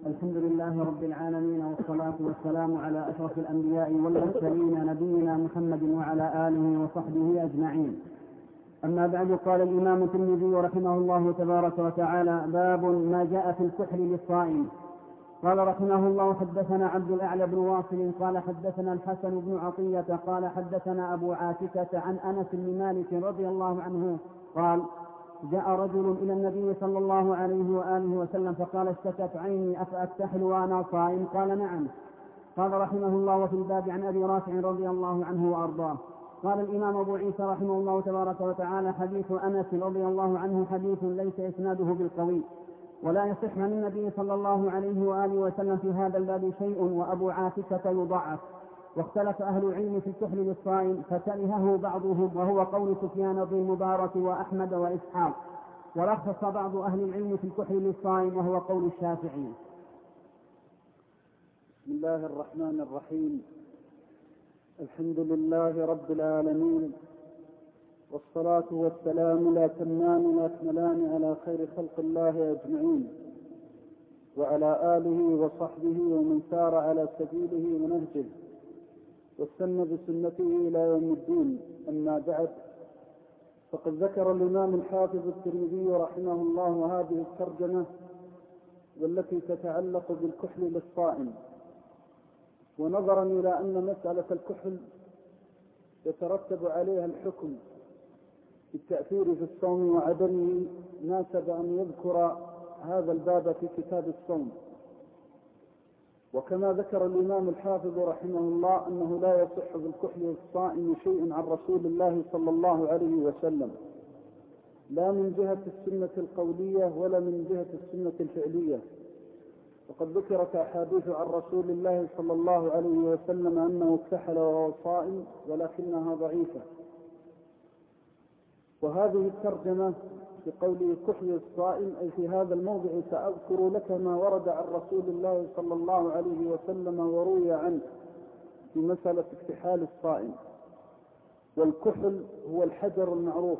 الحمد لله رب العالمين، والصلاة والسلام على أشرف الأنبياء والمرسلين نبينا محمد وعلى آله وصحبه أجمعين. أما بعد، قال الإمام الترمذي رحمه الله تبارك وتعالى: باب ما جاء في الكحل للصائم. قال رحمه الله: حدثنا عبد الأعلى بن واصل قال حدثنا الحسن بن عطية قال حدثنا أبو عاتكة عن أنس بن مالك رضي الله عنه قال: جاء رجل إلى النبي صلى الله عليه وآله وسلم فقال: اشتكت عيني أفأكتحل وأنا صائم؟ قال: نعم. قال رحمه الله: وفي الباب عن أبي رافع رضي الله عنه وأرضاه. قال الإمام أبو عيسى رحمه الله تبارك وتعالى: حديث أنس رضي الله عنه حديث ليس إسناده بالقوي، ولا يصح عن النبي صلى الله عليه وآله وسلم في هذا الباب شيء، وأبو عاتكة يضعف. واختلف أهل العلم في الكحل للصائم فكرهه بعضهم، وهو قول سفيان بن المبارك وأحمد وإسحاق. ورخص بعض أهل العلم في الكحل للصائم، وهو قول الشافعي. بسم الله الرحمن الرحيم. الحمد لله رب العالمين، والصلاة والسلام لا تمان وأكملان على خير خلق الله أجمعين، وعلى آله وصحبه ومن سار على سبيله ونهجه واستنى بسنته إلى يوم الدين. أما بعد، فقد ذكر الإمام الحافظ الترمذي رحمه الله هذه الترجمة والتي تتعلق بالكحل للصائم، ونظرا إلى أن مسألة الكحل يترتب عليها الحكم بالتأثير في الصوم وعدمه، ناسب أن يذكر هذا الباب في كتاب الصوم. وكما ذكر الإمام الحافظ رحمه الله أنه لا يصح بالكحل للصائم شيء عن رسول الله صلى الله عليه وسلم، لا من جهة السنة القولية ولا من جهة السنة الفعلية. وقد ذكرت أحاديث عن رسول الله صلى الله عليه وسلم أنه اكتحل وهو صائم، ولكنها ضعيفة. وهذه الترجمة في قوله كحل الصائم أي في هذا الموضع سأذكر لك ما ورد عن رسول الله صلى الله عليه وسلم وروي عنه في مسألة اكتحال الصائم. والكحل هو الحجر المعروف،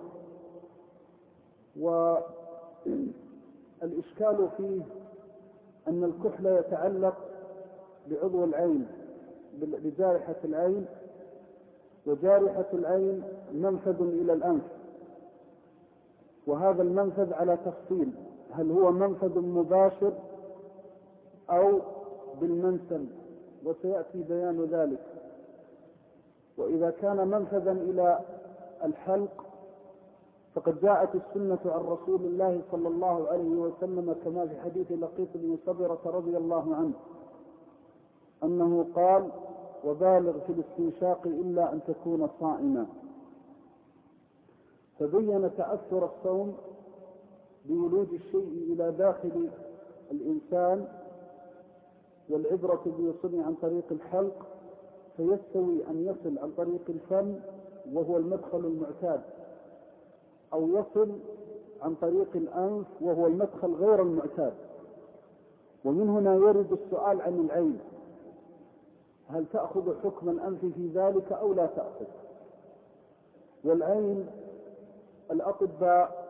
والإشكال فيه أن الكحل يتعلق بعضو العين، بجارحة العين، وجارحة العين منفذ إلى الأنف، وهذا المنفذ على تفصيل: هل هو منفذ مباشر أو بالمنسم، وسيأتي بيان ذلك. وإذا كان منفذا إلى الحلق فقد جاءت السنة عن رسول الله صلى الله عليه وسلم كما في حديث لقيط بن صبرة رضي الله عنه أنه قال: وبالغ في الاستنشاق إلا أن تكون صائما. فبين تأثر الصوم بولوج الشيء إلى داخل الإنسان، والعبرة بوصول عن طريق الحلق، فيستوي أن يصل عن طريق الفم وهو المدخل المعتاد، أو يصل عن طريق الأنف وهو المدخل غير المعتاد. ومن هنا يرد السؤال عن العين: هل تأخذ حكم الأنف في ذلك أو لا تأخذ؟ والعين الأطباء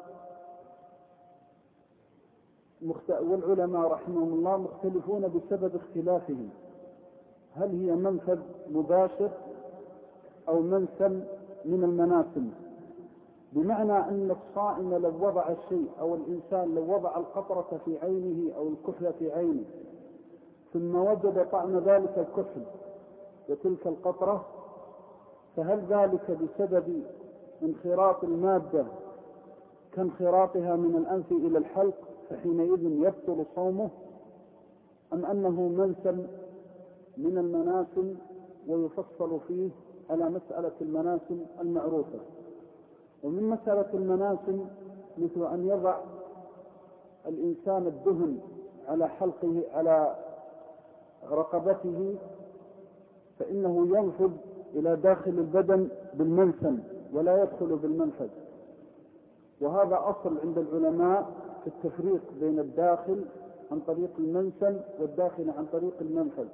والعلماء رحمهم الله مختلفون بسبب اختلافهم، هل هي منفذ مباشر أو منسم من المناسم، بمعنى أن الصائم لو وضع الشيء أو الإنسان لو وضع القطرة في عينه أو الكحل في عينه ثم وجد طعم ذلك الكحل وتلك القطرة، فهل ذلك بسبب انخراط المادة كانخراطها من الأنف إلى الحلق فحينئذ يبطل صومه، أم أنه منسم من المناسم ويفصل فيه على مسألة المناسم المعروفة؟ ومن مسألة المناسم مثل أن يضع الإنسان الدهن على حلقه على رقبته، فإنه ينفذ إلى داخل البدن بالمنسم ولا يدخل بالمنفذ. وهذا أصل عند العلماء في التفريق بين الداخل عن طريق المنسم والداخل عن طريق المنفذ.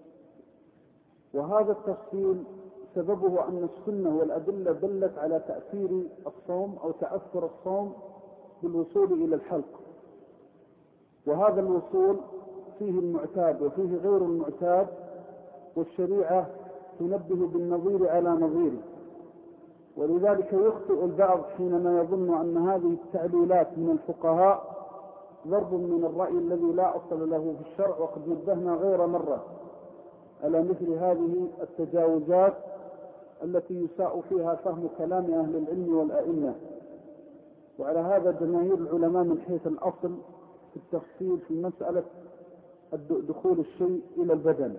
وهذا التفصيل سببه أن السنة والأدلة دلت على تأثير الصوم أو تأثر الصوم بالوصول إلى الحلق، وهذا الوصول فيه المعتاد وفيه غير المعتاد، والشريعة تنبه بالنظير على نظيره. ولذلك يخطئ البعض حينما يظن أن هذه التعليلات من الفقهاء ضرب من الرأي الذي لا أصل له في الشرع، وقد نبهنا غير مرة على مثل هذه التجاوزات التي يساء فيها فهم كلام أهل العلم والأئمة. وعلى هذا جماهير العلماء من حيث الأصل في التفصيل في مسألة دخول الشيء إلى البدن.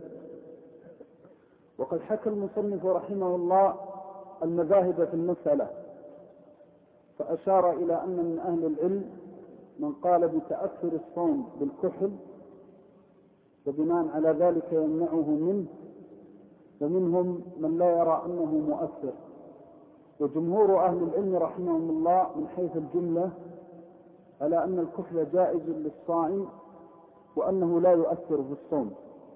وقد حكى المصنف رحمه الله المذاهب في المسألة، فأشار إلى أن من أهل العلم من قال بتأثر الصوم بالكحل وبناء على ذلك يمنعه منه، ومنهم من لا يرى أنه مؤثر. وجمهور أهل العلم رحمهم الله من حيث الجملة على أن الكحل جائز للصائم وأنه لا يؤثر في الصوم.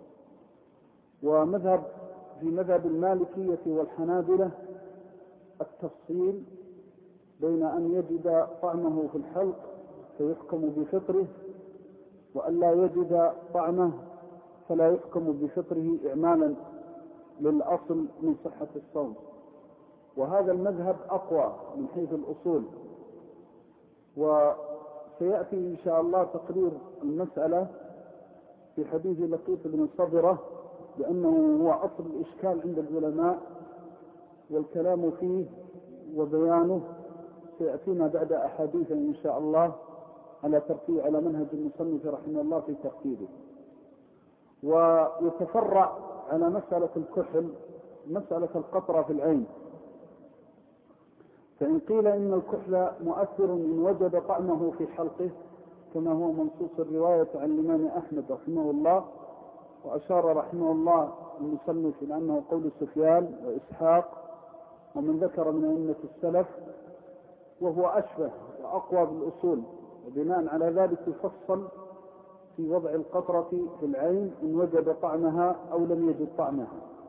في مذهب المالكية والحنابلة التفصيل بين أن يجد طعمه في الحلق فيحكم بفطره، وأن لا يجد طعمه فلا يحكم بفطره إعمالا للأصل من صحة الصوم. وهذا المذهب أقوى من حيث الأصول، وسيأتي إن شاء الله تقرير المسألة في حديث لقيط بن صبرة، لأنه هو أصل الإشكال عند العلماء، والكلام فيه وبيانه سيأتينا بعد أحاديث إن شاء الله على منهج المصنف رحمه الله في ترتيبه. ويتفرع على مسألة الكحل مسألة القطرة في العين. فإن قيل إن الكحل مؤثر إن وجد طعمه في حلقه كما هو منصوص الرواية عن الإمام أحمد رحمه الله، وأشار رحمه الله المصنف إلى أنه قول سفيان وإسحاق ومن ذكر من أئمة السلف، وهو أشبه وأقوى بالأصول. وبناء على ذلك يفصل في وضع القطرة في العين إن وجد طعمها أو لم يجد طعمها.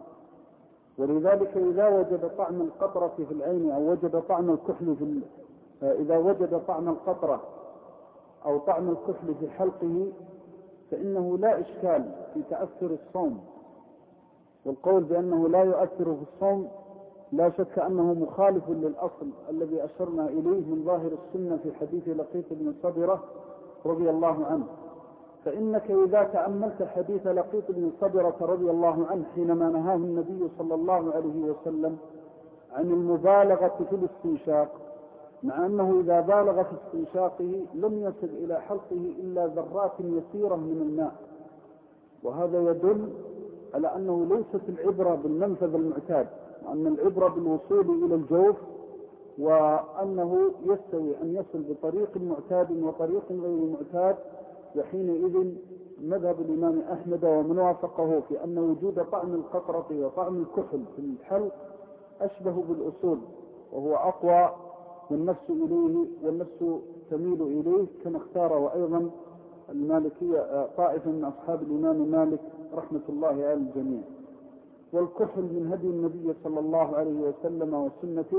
ولذلك إذا وجد طعم القطرة في العين أو وجد طعم الكحل إذا وجد طعم القطرة أو طعم الكحل في حلقه فإنه لا إشكال في تأثر الصوم. والقول بأنه لا يؤثر في الصوم لا شك أنه مخالف للأصل الذي أشرنا إليه من ظاهر السنة في حديث لقيط بن صبرة رضي الله عنه. فإنك إذا تأملت حديث لقيط بن صبرة رضي الله عنه حينما نهاه النبي صلى الله عليه وسلم عن المبالغة في الاستنشاق، مع أنه إذا بالغ في استنشاقه لم يصل إلى حلقه إلا ذرات يسيرة من الماء، وهذا يدل على أنه ليست العبرة بالمنفذ المعتاد، وأن العبرة بالوصول إلى الجوف، وأنه يستوي أن يصل بطريق معتاد وطريق غير معتاد. وحينئذ مذهب الإمام أحمد ومن وافقه في أن وجود طعم القطرة وطعم الكحل في الحلق أشبه بالأصول، وهو أقوى والنفس إليه والنفس تميل إليه، كما اختار وأيضا المالكية طائفة من أصحاب الإمام مالك رحمة الله على الجميع. والكحل من هدي النبي صلى الله عليه وسلم وسنته.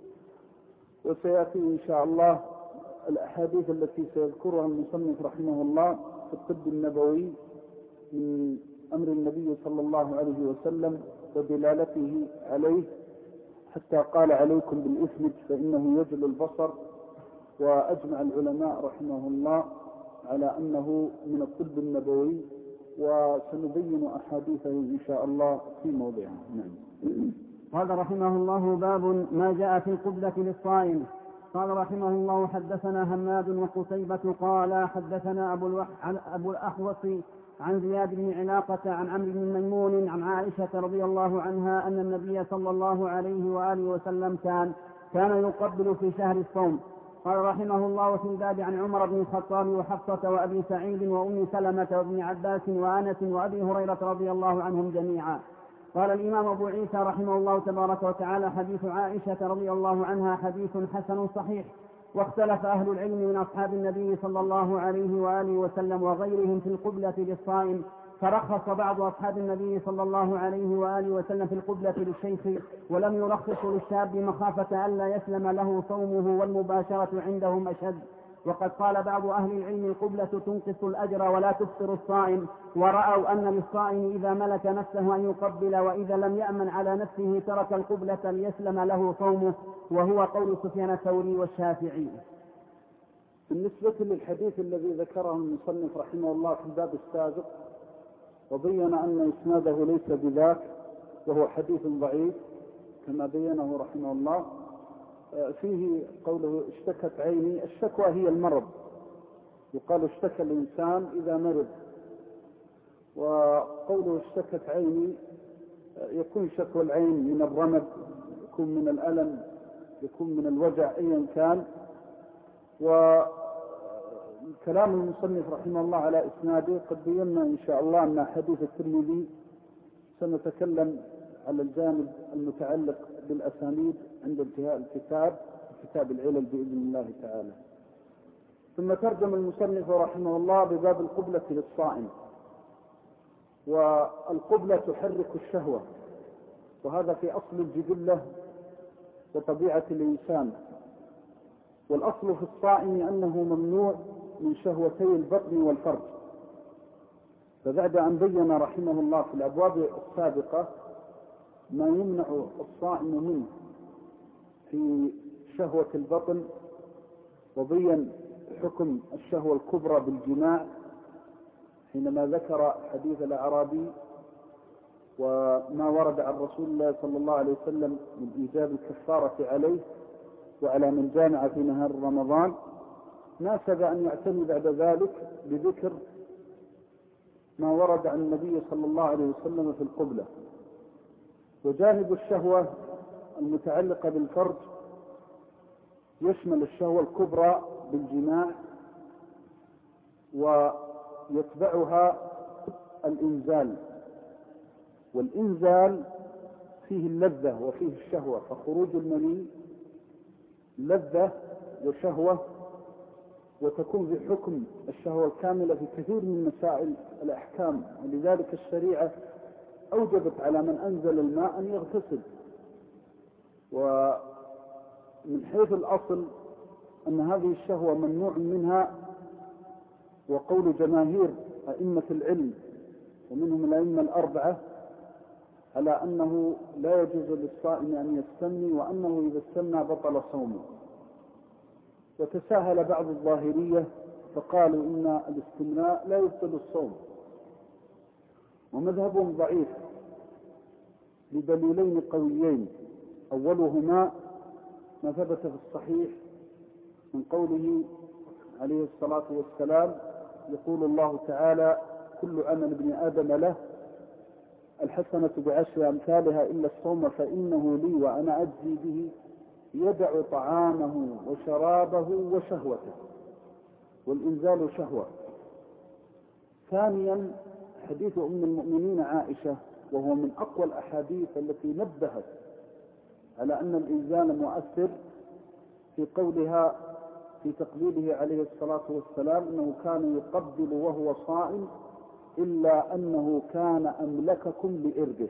وسيأتي إن شاء الله الأحاديث التي سيذكرها المصنف رحمه الله في الطب النبوي من أمر النبي صلى الله عليه وسلم ودلالته عليه، حتى قال عليكم بالإثمج فإنه يجل البصر. وأجمع العلماء رحمه الله على أنه من الطب النبوي، وسنبين أحاديثه إن شاء الله في موضعها. قال رحمه الله: باب ما جاء في القبلة للصائم. قال رحمه الله: حدثنا هماد وقتيبة قال حدثنا أبو الأحوص عن زياد بن علاقة عن عمرو بن ميمون عن عائشة رضي الله عنها أن النبي صلى الله عليه وآله وسلم كان يقبل في شهر الصوم. قال رحمه الله: في الباب عن عمر بن الخطاب وحفصة وأبي سعيد وأم سلمة وابن عباس وأنس وأبي هريرة رضي الله عنهم جميعا. قال الإمام أبو عيسى رحمه الله تبارك وتعالى: حديث عائشة رضي الله عنها حديث حسن صحيح. واختلف أهل العلم من أصحاب النبي صلى الله عليه وآله وسلم وغيرهم في القبلة للصائم، فرخص بعض أصحاب النبي صلى الله عليه وآله وسلم في القبلة للشيخ، ولم يرخص للشاب مخافة ألا يسلم له صومه والمباشرة عندهم أشد. وقد قال بعض أهل العلم القبلة تنقص الأجر ولا تفطر الصائم، ورأوا أن للصائم إذا ملك نفسه أن يقبل، وإذا لم يأمن على نفسه ترك القبلة ليسلم له صومه، وهو قول سفيان الثوري والشافعي. بالنسبة للحديث الذي ذكره المصنف رحمه الله في الباب السابق وبين أن إسناده ليس بذاك وهو حديث ضعيف كما بينه رحمه الله، فيه قوله اشتكت عيني، الشكوى هي المرض، يقال اشتكى الإنسان إذا مرض، وقوله اشتكت عيني يكون شكوى العين من الرمد، يكون من الألم، يكون من الوجع أيا كان. وكلام المصنف رحمه الله على إسناده قد بينا إن شاء الله أن حديث الترمذي سنتكلم على الجانب المتعلق بالأسانيد عند انتهاء الكتاب، كتاب العلل بإذن الله تعالى. ثم ترجم المصنف رحمه الله بباب القبلة للصائم. والقبلة تحرك الشهوة، وهذا في أصل الجبلة وطبيعة الإنسان. والأصل في الصائم أنه ممنوع من شهوتي البطن والفرج. فبعد أن بين رحمه الله في الأبواب السابقة ما يمنع الصائم منه في شهوة البطن، وبين حكم الشهوة الكبرى بالجماع حينما ذكر حديث الأعرابي وما ورد عن رسول الله صلى الله عليه وسلم من إيجاب الكفارة عليه وعلى من جامع في نهار رمضان، ناسب أن يعتني بعد ذلك بذكر ما ورد عن النبي صلى الله عليه وسلم في القبلة. وجانب الشهوة المتعلقة بالفرج يشمل الشهوة الكبرى بالجماع، ويتبعها الإنزال، والإنزال فيه اللذة وفيه الشهوة، فخروج المني لذة وشهوة، وتكون في حكم الشهوة الكاملة في كثير من مسائل الأحكام. ولذلك الشريعة أوجبت على من أنزل الماء أن يغتسل. ومن حيث الأصل أن هذه الشهوة ممنوع منها، وقول جماهير أئمة العلم ومنهم الأئمة الأربعة على أنه لا يجوز للصائم أن يستمني، وأنه إذا استمنى بطل صومه. وتساهل بعض الظاهرية فقالوا إن الاستمناء لا يبطل الصوم، ومذهبهم ضعيف بدليلين قويين. أولهما ما ثبت في الصحيح من قوله عليه الصلاة والسلام، يقول الله تعالى: كل عمل ابن آدم له، الحسنة بعشر أمثالها إلا الصوم فإنه لي وأنا أجزي به، يدع طعامه وشرابه وشهوته، والإنزال شهوة. ثانيا حديث أم المؤمنين عائشة، وهو من أقوى الأحاديث التي نبهت على أن الإنزال مؤثر، في قولها في تقبيله عليه الصلاة والسلام أنه كان يقبل وهو صائم إلا أنه كان أملككم لإربه.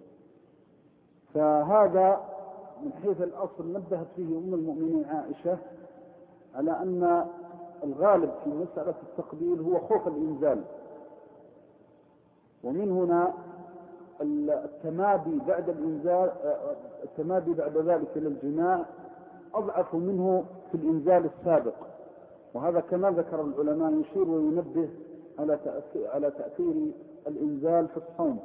فهذا من حيث الأصل نبهت فيه أم المؤمنين عائشة على أن الغالب في مسألة التقبيل هو خوف الإنزال، ومن هنا التمادي بعد الإنزال، التمادي بعد ذلك إلى الجماع أضعف منه في الإنزال السابق. وهذا كما ذكر العلماء يشير وينبه على تأثير الإنزال في الصوم.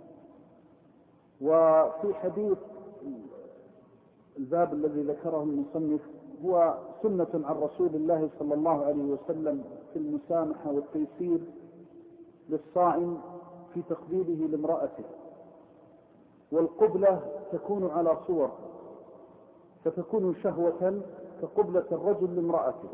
وفي حديث الباب الذي ذكره المصنف هو سنة عن رسول الله صلى الله عليه وسلم في المسامحة والتيسير للصائم في تقبيله لامرأته. والقبلة تكون على صور، فتكون شهوة كقبلة الرجل لامرأته،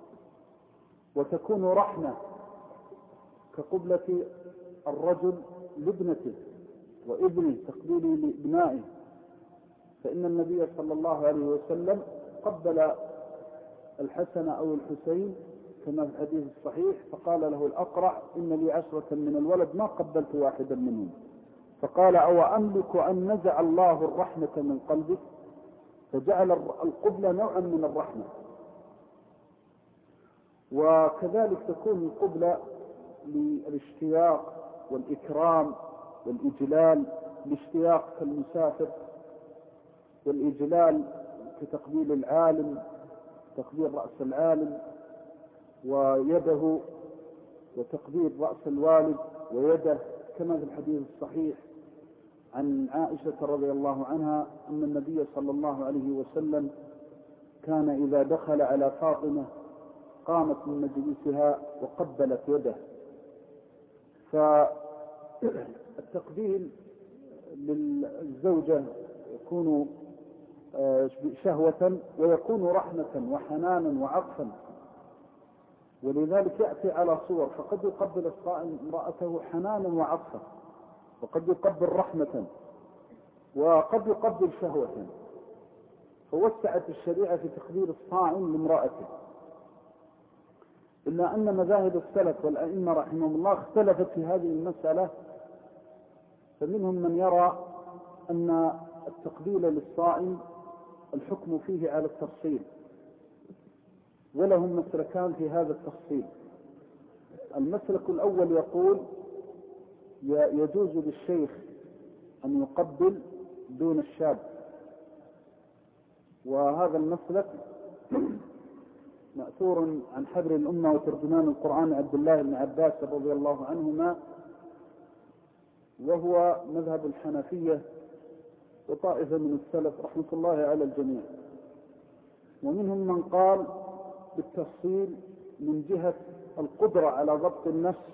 وتكون رحمة كقبلة الرجل لابنته وابنه، تقبيله لابنائه. فإن النبي صلى الله عليه وسلم قبل الحسن أو الحسين كما في الحديث الصحيح، فقال له الأقرع: إن لي 10 من الولد ما قبلت واحدا منهم. فقال: أو أملك أن نزع الله الرحمة من قلبك؟ فجعل القبلة نوعا من الرحمة. وكذلك تكون القبلة للاشتياق والإكرام والإجلال. الاشتياق كالمسافر، والإجلال كتقبيل العالم، تقبيل رأس العالم ويده، وتقبيل رأس الوالد ويده، كما في الحديث الصحيح عن عائشة رضي الله عنها أن النبي صلى الله عليه وسلم كان إذا دخل على فاطمة قامت من مجلسها وقبلت يده. فالتقبيل للزوجة يكون شهوة ويكون رحمة وحنانا وعطفا، ولذلك يأتي على صور، فقد يقبل الصائم امرأته حنانا وعطفا، وقد يقبل رحمة، وقد يقبل شهوة. فوسعت الشريعة في تقبيل الصائم لامرأته، إلا أن مذاهب السلف والأئمة رحمهم الله اختلفت في هذه المسألة. فمنهم من يرى أن التقبيل للصائم الحكم فيه على التفصيل، ولهم مسلكان في هذا التفصيل. المسلك الأول يقول يجوز للشيخ أن يقبل دون الشاب، وهذا المسلك مأثور عن حبر الأمة وترجمان القرآن عبد الله بن عباس رضي الله عنهما، وهو مذهب الحنفية وطائفة من السلف رحمة الله على الجميع. ومنهم من قال بالتفصيل من جهة القدرة على ضبط النفس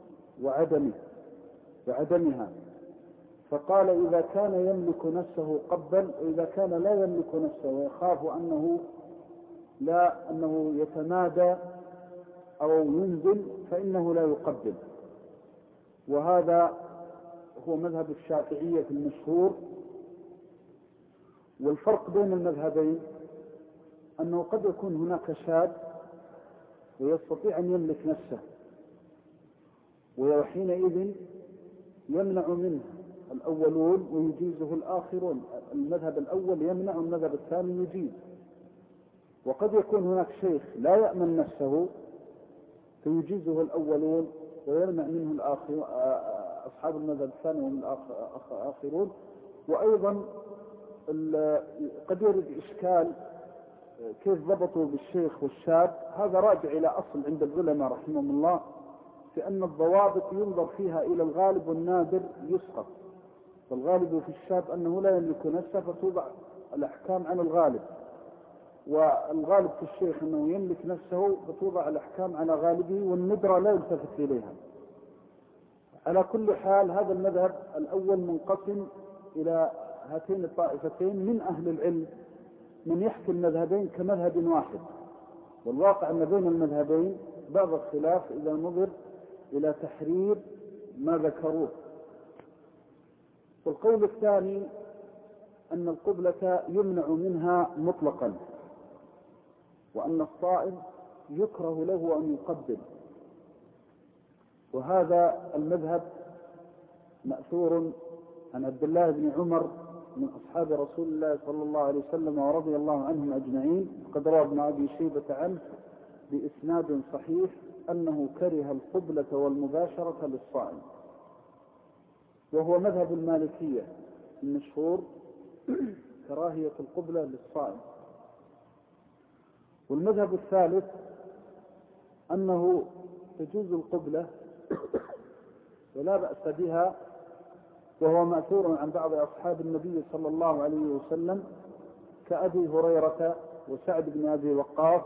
وعدمها، فقال إذا كان يملك نفسه قبل، وإذا كان لا يملك نفسه ويخاف أنه يتمادى أو ينزل فإنه لا يقبل. وهذا هو مذهب الشافعية في المشهور. والفرق بين المذهبين أنه قد يكون هناك شاب ويستطيع أن يملك نفسه، وحينئذ يمنع منه الأولون ويجيزه الآخرون. المذهب الأول يمنع، المذهب الثاني يجيز. وقد يكون هناك شيخ لا يأمن نفسه فيجيزه الأولون ويمنع منه أصحاب المذهب الثاني وهم الآخرون. وأيضا قد يرد إشكال كيف ضبطوا بالشيخ والشاب. هذا راجع إلى أصل عند العلماء رحمهم الله، في أن الضوابط ينظر فيها إلى الغالب والنادر يسقط. فالغالب في الشاب أنه لا يملك نفسه فتوضع الأحكام عن الغالب، والغالب في الشيخ أنه يملك نفسه فتوضع الأحكام على غالبه، والندرة لا يلتفت إليها. على كل حال هذا المذهب الأول منقسم إلى هاتين الطائفتين من أهل العلم، من يحكي المذهبين كمذهب واحد، والواقع أن بين المذهبين بعض الخلاف إذا نظر إلى تحرير ما ذكروه. والقول الثاني أن القبلة يمنع منها مطلقا، وأن الصائم يكره له أن يقبل. وهذا المذهب مأثور عن عبد الله بن عمر من أصحاب رسول الله صلى الله عليه وسلم ورضي الله عنهم أجمعين، قد روى ابن أبي شيبة عنه بإسناد صحيح أنه كره القبلة والمباشرة للصائم، وهو مذهب المالكية المشهور كراهية القبلة للصائم. والمذهب الثالث أنه تجوز القبلة ولا بأس بها، وهو مأثور عن بعض أصحاب النبي صلى الله عليه وسلم كأبي هريرة وسعد بن أبي وقاص،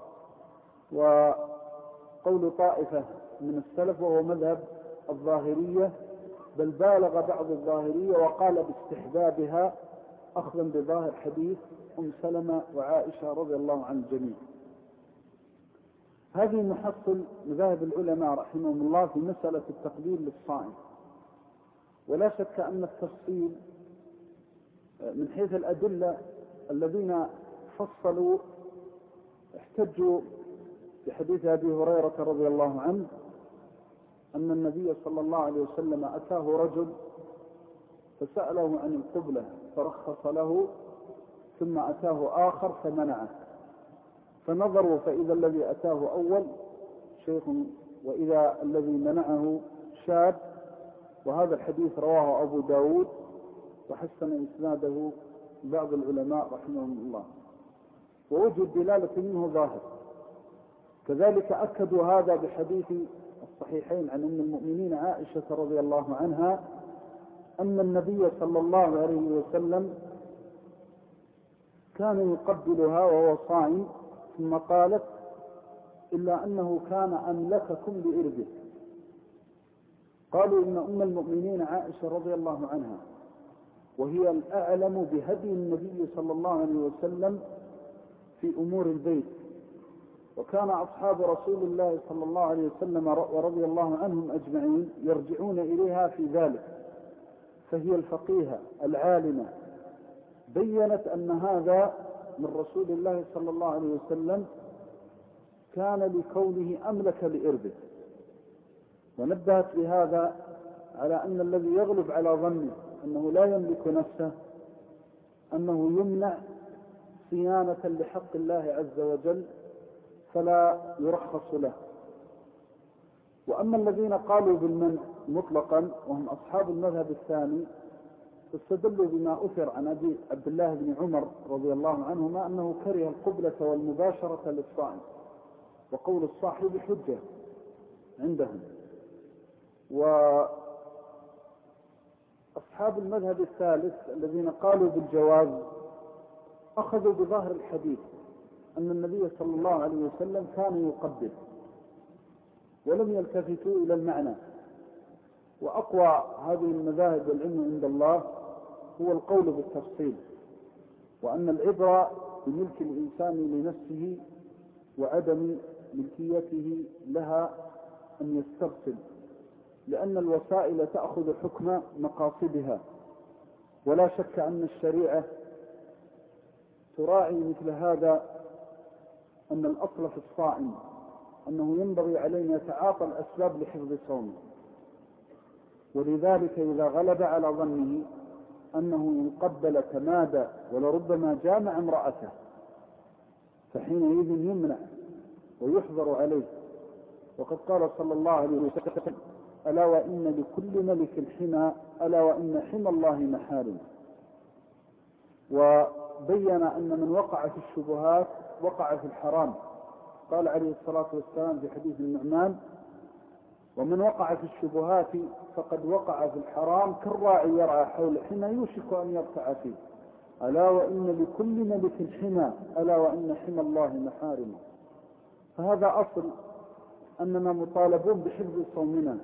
وقول طائفة من السلف وهو مذهب الظاهرية، بل بالغ بعض الظاهرية وقال باستحبابها أخذا بظاهر حديث أم سلمة وعائشة رضي الله عن الجميع. هذه محصل مذاهب العلماء رحمهم الله في مسألة التقبيل للصائم. ولا شك أن التفصيل من حيث الأدلة الذين فصلوا احتجوا بحديث أبي هريرة رضي الله عنه أن النبي صلى الله عليه وسلم أتاه رجل فسأله عن القبلة فرخص له، ثم أتاه آخر فمنعه، فنظروا فإذا الذي أتاه أول شيخ وإذا الذي منعه شاب، وهذا الحديث رواه أبو داود وحسن إسناده بعض العلماء رحمهم الله، ووجه الدلالة منه ظاهر. كذلك أكدوا هذا بحديث الصحيحين عن أم المؤمنين عائشة رضي الله عنها أن النبي صلى الله عليه وسلم كان يقبلها وهو صائم، ثم قالت: إلا أنه كان أملككم لإربه. قالوا إن أم المؤمنين عائشة رضي الله عنها وهي الأعلم بهدي النبي صلى الله عليه وسلم في أمور البيت، وكان أصحاب رسول الله صلى الله عليه وسلم ورضي الله عنهم أجمعين يرجعون إليها في ذلك، فهي الفقيهة العالمة، بيّنت أن هذا من رسول الله صلى الله عليه وسلم كان لكونه أملك لإربه، ونبهت بهذا على أن الذي يغلب على ظنه أنه لا يملك نفسه أنه يمنع صيانة لحق الله عز وجل فلا يرخص له. وأما الذين قالوا بالمنع مطلقا وهم أصحاب المذهب الثاني فاستدلوا بما أثر عن أبي عبد الله بن عمر رضي الله عنهما أنه كره القبلة والمباشرة للصائم، وقول الصاحب حجة عندهم. وأصحاب المذهب الثالث الذين قالوا بالجواز أخذوا بظاهر الحديث أن النبي صلى الله عليه وسلم كان يقبل ولم يلتفتوا إلى المعنى. وأقوى هذه المذاهب والعلم عند الله هو القول بالتفصيل، وأن العبرة بملك الإنسان لنفسه وعدم ملكيته لها أن يسترسل، لأن الوسائل تأخذ حكم مقاصدها. ولا شك أن الشريعة تراعي مثل هذا، أن الأصل في الصائم أنه ينبغي علينا يتعاطى الأسباب لحفظ صومه، ولذلك إذا غلب على ظنه أنه إن قبل تمادى ولربما جامع امرأته فحينئذ يمنع ويحظر عليه. وقد قال صلى الله عليه وسلم: ألا وإن لكل ملك حمى، ألا وإن حمى الله محارم. وبين أن من وقع في الشبهات وقع في الحرام. قال عليه الصلاة والسلام في حديث النعمان: ومن وقع في الشبهات فقد وقع في الحرام كالراعي يرعى حول حمى يوشك أن يرتع فيه. ألا وإن لكل ملك حمى، ألا وإن حمى الله محارم. فهذا أصل أننا مطالبون بحفظ صومنا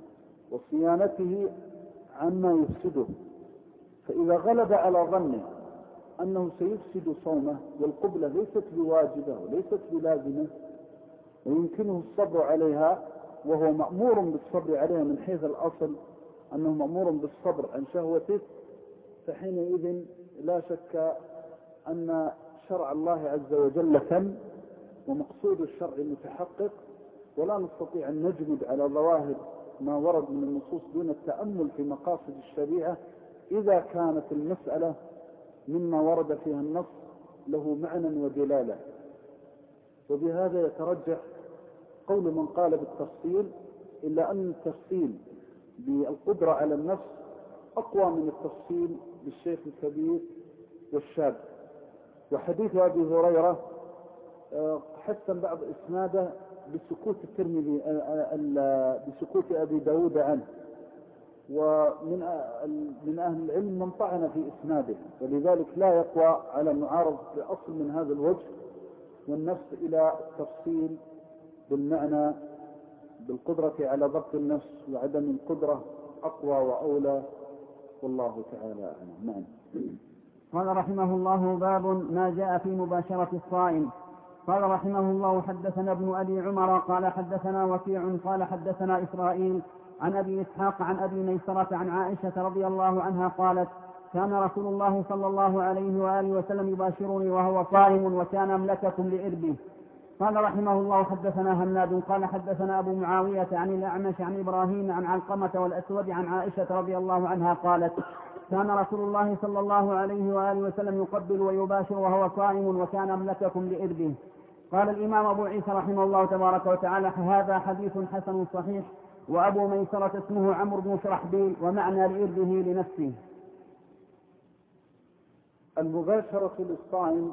وصيانته عما يفسده. فإذا غلب على ظنه أنه سيفسد صومه، والقبلة ليست بواجبة وليست بلازمة ويمكنه الصبر عليها، وهو مأمور بالصبر عليها من حيث الأصل أنه مأمور بالصبر عن شهوته، فحينئذ لا شك أن شرع الله عز وجل تم ومقصود الشرع متحقق، ولا نستطيع أن نجمد على ظواهر ما ورد من النصوص دون التأمل في مقاصد الشريعة إذا كانت المسألة مما ورد فيها النص له معنى ودلالة. وبهذا يترجح قول من قال بالتفصيل، إلا أن التفصيل بالقدرة على النفس أقوى من التفصيل بالشيخ الكبير والشاب. وحديث أبي هريرة حسن بعض إسناده بسكوت الترمذي بسكوت أبي داود عنه، ومن أهل العلم من طعن في إسناده، ولذلك لا يقوى على المعارض بأصل من هذا الوجه، والنفس إلى التفصيل بالمعنى بالقدرة على ضبط النفس وعدم القدرة أقوى وأولى، والله تعالى أعلم. نعم. قال رحمه الله: باب ما جاء في مباشرة الصائم. قال رحمه الله: حدثنا ابن أبي عمر قال حدثنا وكيع قال حدثنا إسرائيل عن أبي إسحاق عن أبي ميسرة عن عائشة رضي الله عنها قالت: كان رسول الله صلى الله عليه وآله وسلم يباشرني وهو صائم وكان أملككم لإربه. قال رحمه الله: حدثنا هناد قال حدثنا أبو معاوية عن الأعمش عن إبراهيم عن علقمة والأسود عن عائشة رضي الله عنها قالت: كان رسول الله صلى الله عليه وآله وسلم يقبل ويباشر وهو صائم وكان أملككم لإربه. قال الإمام أبو عيسى رحمه الله تبارك وتعالى: هذا حديث حسن صحيح. وأبو ميسرة اسمه عمرو بن شرحبيل، ومعنى لإربه لنفسه. المباشرة للصائم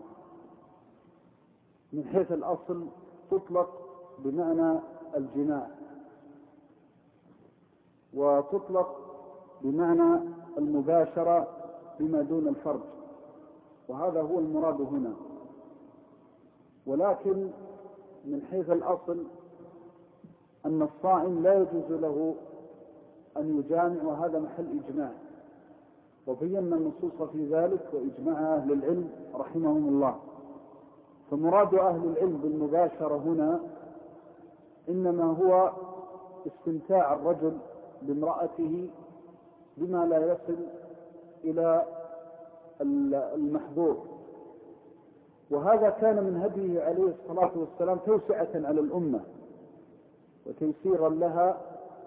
من حيث الأصل تطلق بمعنى الجماع، وتطلق بمعنى المباشرة بما دون الفرج، وهذا هو المراد هنا. ولكن من حيث الأصل أن الصائم لا يجوز له أن يجامع، وهذا محل إجماع، وبينا النصوص في ذلك وإجماع أهل العلم رحمهم الله. فمراد أهل العلم بالمباشرة هنا إنما هو استمتاع الرجل بامرأته بما لا يصل إلى المحظور، وهذا كان من هديه عليه الصلاة والسلام توسعة على الأمة وتيسيرا لها.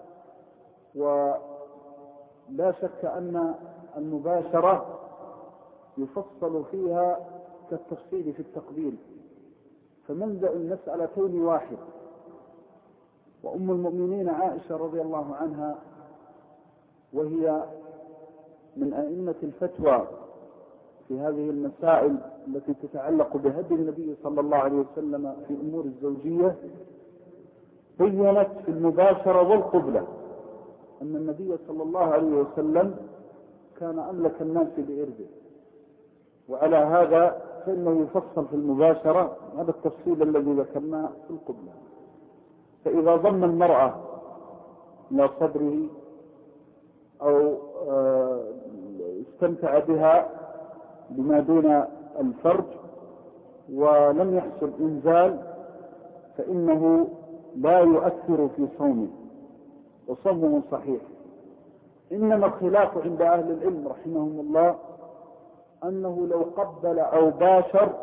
ولا شك أن المباشرة يفصل فيها كالتفصيل في التقبيل، فمنزع المسألتين واحد. وأم المؤمنين عائشة رضي الله عنها، وهي من أئمة الفتوى في هذه المسائل التي تتعلق بهدي النبي صلى الله عليه وسلم في أمور الزوجية، بيّنت في المباشرة والقبلة أن النبي صلى الله عليه وسلم كان أملك الناس بإربه، وعلى هذا فإنه يفصل في المباشرة هذا التفصيل الذي ذكرناه في القبلة. فإذا ضم المرأة إلى صدره أو استمتع بها بما دون الفرج ولم يحصل إنزال، فإنه لا يؤثر في صومه وصومه صحيح. إنما الخلاف عند أهل العلم رحمهم الله أنه لو قبل أو باشر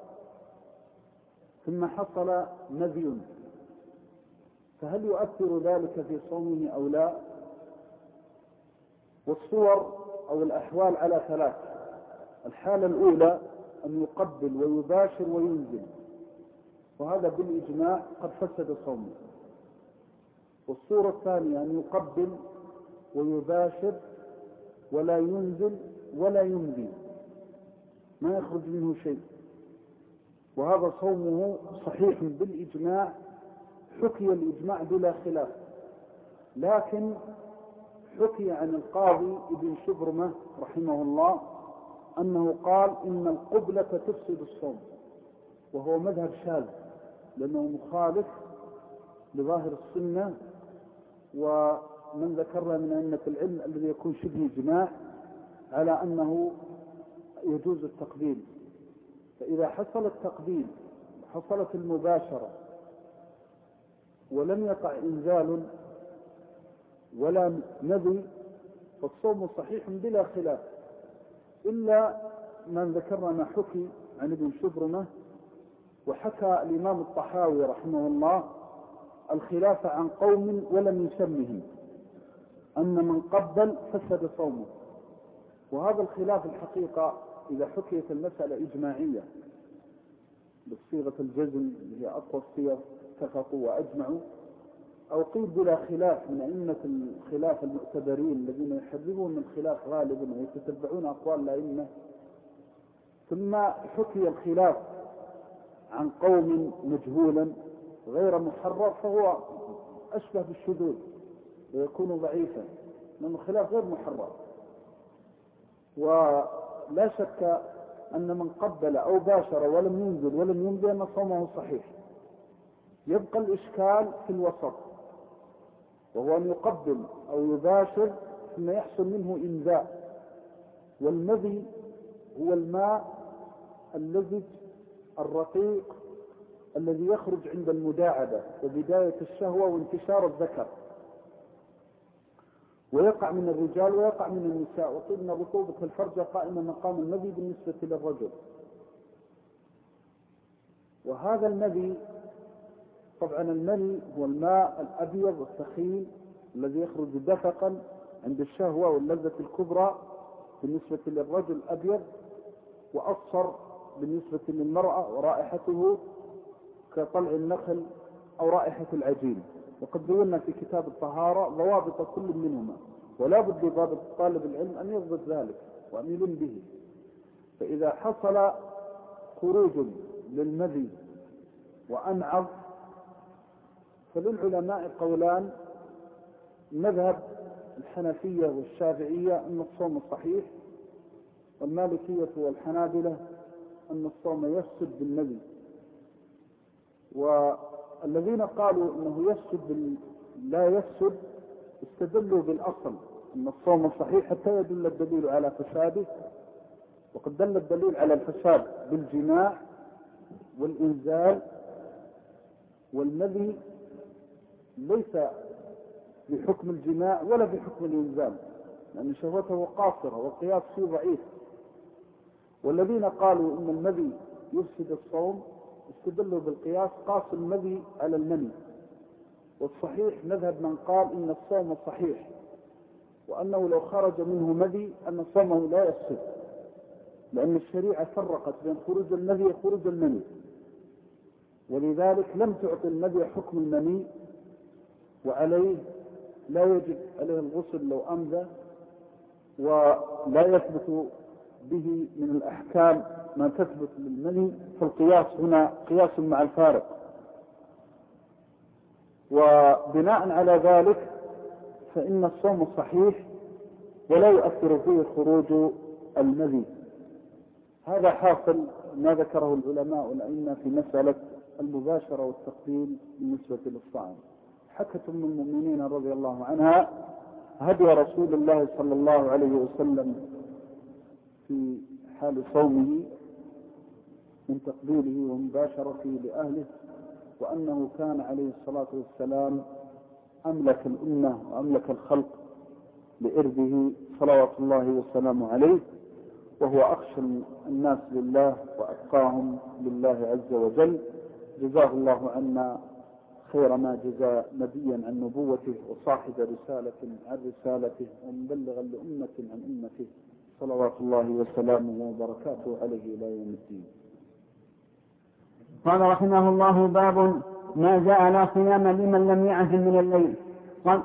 ثم حصل نذي، فهل يؤثر ذلك في صومه أو لا؟ والصور أو الأحوال على ثلاث. الحالة الأولى أن يقبل ويباشر وينزل، وهذا بالإجماع قد فسد صومه. والصورة الثانية أن يقبل ويباشر ولا ينزل ولا يمضي، ما يخرج منه شيء، وهذا صومه صحيح بالإجماع. حكي الإجماع بلا خلاف، لكن حكي عن القاضي ابن شبرمة رحمه الله أنه قال إن القبلة تفسد الصوم، وهو مذهب شاذ لأنه مخالف لظاهر السنة. ومن ذكرنا من أئمة العلم الذي يكون شبه إجماع على أنه يجوز التقبيل. فإذا حصل التقبيل حصلت المباشرة ولم يقع إنزال ولا نذي، فالصوم صحيح بلا خلاف، إلا من ذكرنا ما حكي عن ابن شبرمة. وحكى الإمام الطحاوي رحمه الله الخلاف عن قوم ولم يسمهم، أن من قبل فسد صومه. وهذا الخلاف الحقيقة إذا حكيت المسألة إجماعية بصيغة الجزم هي أقوى الصيغ اتفقوا وأجمعوا، أو قيل بلا خلاف من أئمة الخلاف المعتبرين الذين يحررون الخلاف غالبا ويتتبعون أقوال الأئمة، ثم حكي الخلاف عن قوم مجهولا غير محرر، فهو أشبه بالشذوذ ويكون ضعيفا لأن الخلاف غير محرر. ولا شك أن من قبل أو باشر ولم ينزل ولم يمضي أن صومه صحيح. يبقى الإشكال في الوسط، وهو أن يقبل أو يباشر ثم يحصل منه إنزاء. والمذي هو الماء اللزج الرقيق الذي يخرج عند المداعبة وبداية الشهوة وانتشار الذكر، ويقع من الرجال ويقع من النساء. وقيل أن رطوبة الفرج قائمة مقام المذي بالنسبة للرجل. وهذا المذي طبعا المني هو الماء الأبيض الثخين الذي يخرج دفقا عند الشهوة واللذة الكبرى بالنسبة للرجل أبيض، وأصفر بالنسبة للمرأة ورائحته كطلع النخل أو رائحة العجين. وقد بينا في كتاب الطهارة ضوابط كل منهما، ولا بد لضابط طالب العلم أن يضبط ذلك وأن يلم به. فإذا حصل خروج للمذي وأنعض فللعلماء قولان: مذهب الحنفية والشافعية أن الصوم صحيح، والمالكية والحنابلة أن الصوم يفسد بالمذي. والذين قالوا أنه يفسد لا يفسد استدلوا بالأصل أن الصوم صحيح حتى يدل الدليل على فساده، وقد دل الدليل على الفساد بالجماع والإنزال، والمذي ليس بحكم الجماع ولا بحكم الإنزال لأن شهوته قاصرة والقياس فيه ضعيف. والذين قالوا إن المذي يفسد الصوم استدلوا بالقياس، قاسوا المذي على المني. والصحيح مذهب من قال إن الصوم صحيح، وأنه لو خرج منه مذي أن صومه لا يفسد، لأن الشريعة فرقت بين خروج المذي وخروج المني، ولذلك لم تعطي المذي حكم المني، وعليه لا يجب عليه الغسل لو أمذى، ولا يثبت به من الأحكام ما تثبت للمني. فالقياس هنا قياس مع الفارق، وبناء على ذلك فإن الصوم صحيح ولا يؤثر فيه خروج المذي. هذا حاصل ما ذكره العلماء والأئمة في مسألة المباشرة والتقبيل بالنسبة للصائم. حكت أم المؤمنين رضي الله عنها هدي رسول الله صلى الله عليه وسلم في حال صومه من تقبيله ومباشرته لأهله، وأنه كان عليه الصلاة والسلام أملك الأمة وأملك الخلق لإربه صلوات الله وسلامه عليه، وهو أخشى الناس لله وأتقاهم لله عز وجل. جزاه الله عنا خير ما جزى نبيا عن نبوته، وصاحب رسالة عن رسالته، ومبلغا لأمة عن أمته، صلوات الله وسلامه وبركاته عليه إلى يوم الدين. قال رحمه الله: باب ما جاء لا صيام لمن لم يعزم من الليل. قال: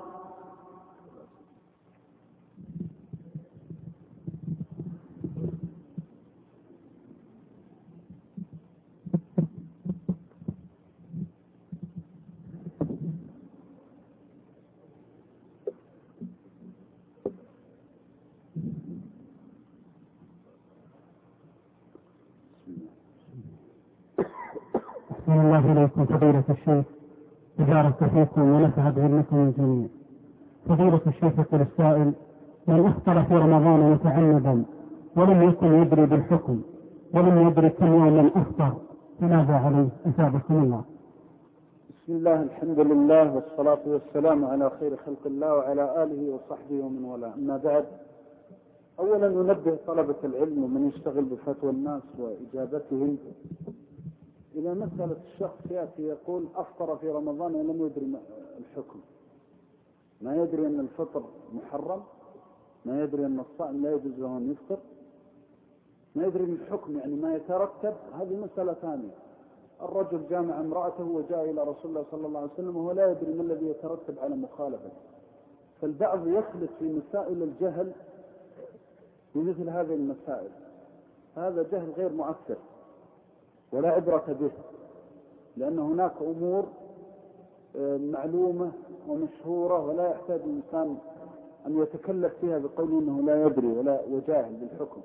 أحسن الله إليكم فضيلة الشيخ، وبارك فيكم ونفع بعلمكم الجميع. فضيلة الشيخ يقول السائل: من أفطر في رمضان متعمدا ولم يكن يدري بالحكم ولم يدري كم يوما أفطر فماذا عليه؟ أثابكم الله. بسم الله، الحمد لله، والصلاة والسلام على خير خلق الله وعلى آله وصحبه ومن والاه. أما بعد، أولا ننبه طلبة العلم ومن يشتغل بفتوى الناس وإجابتهم إلى مسألة الشخص يأتي يقول أفطر في رمضان ولم يدري الحكم، ما يدري أن الفطر محرم، ما يدري أن الصائم لا يجوز له أن يفطر، ما يدري من الحكم يعني ما يترتب. هذه مسألة ثانية. الرجل جامع امرأته وجاء إلى رسول الله صلى الله عليه وسلم وهو لا يدري ما الذي يترتب على مخالفته. فالبعض يخلط في مسائل الجهل بمثل هذه المسائل، هذا جهل غير مؤثر ولا عبرة به، لأن هناك أمور معلومة ومشهورة ولا يحتاج الإنسان أن يتكلف فيها بقول إنه لا يدري ولا وجاهل بالحكم.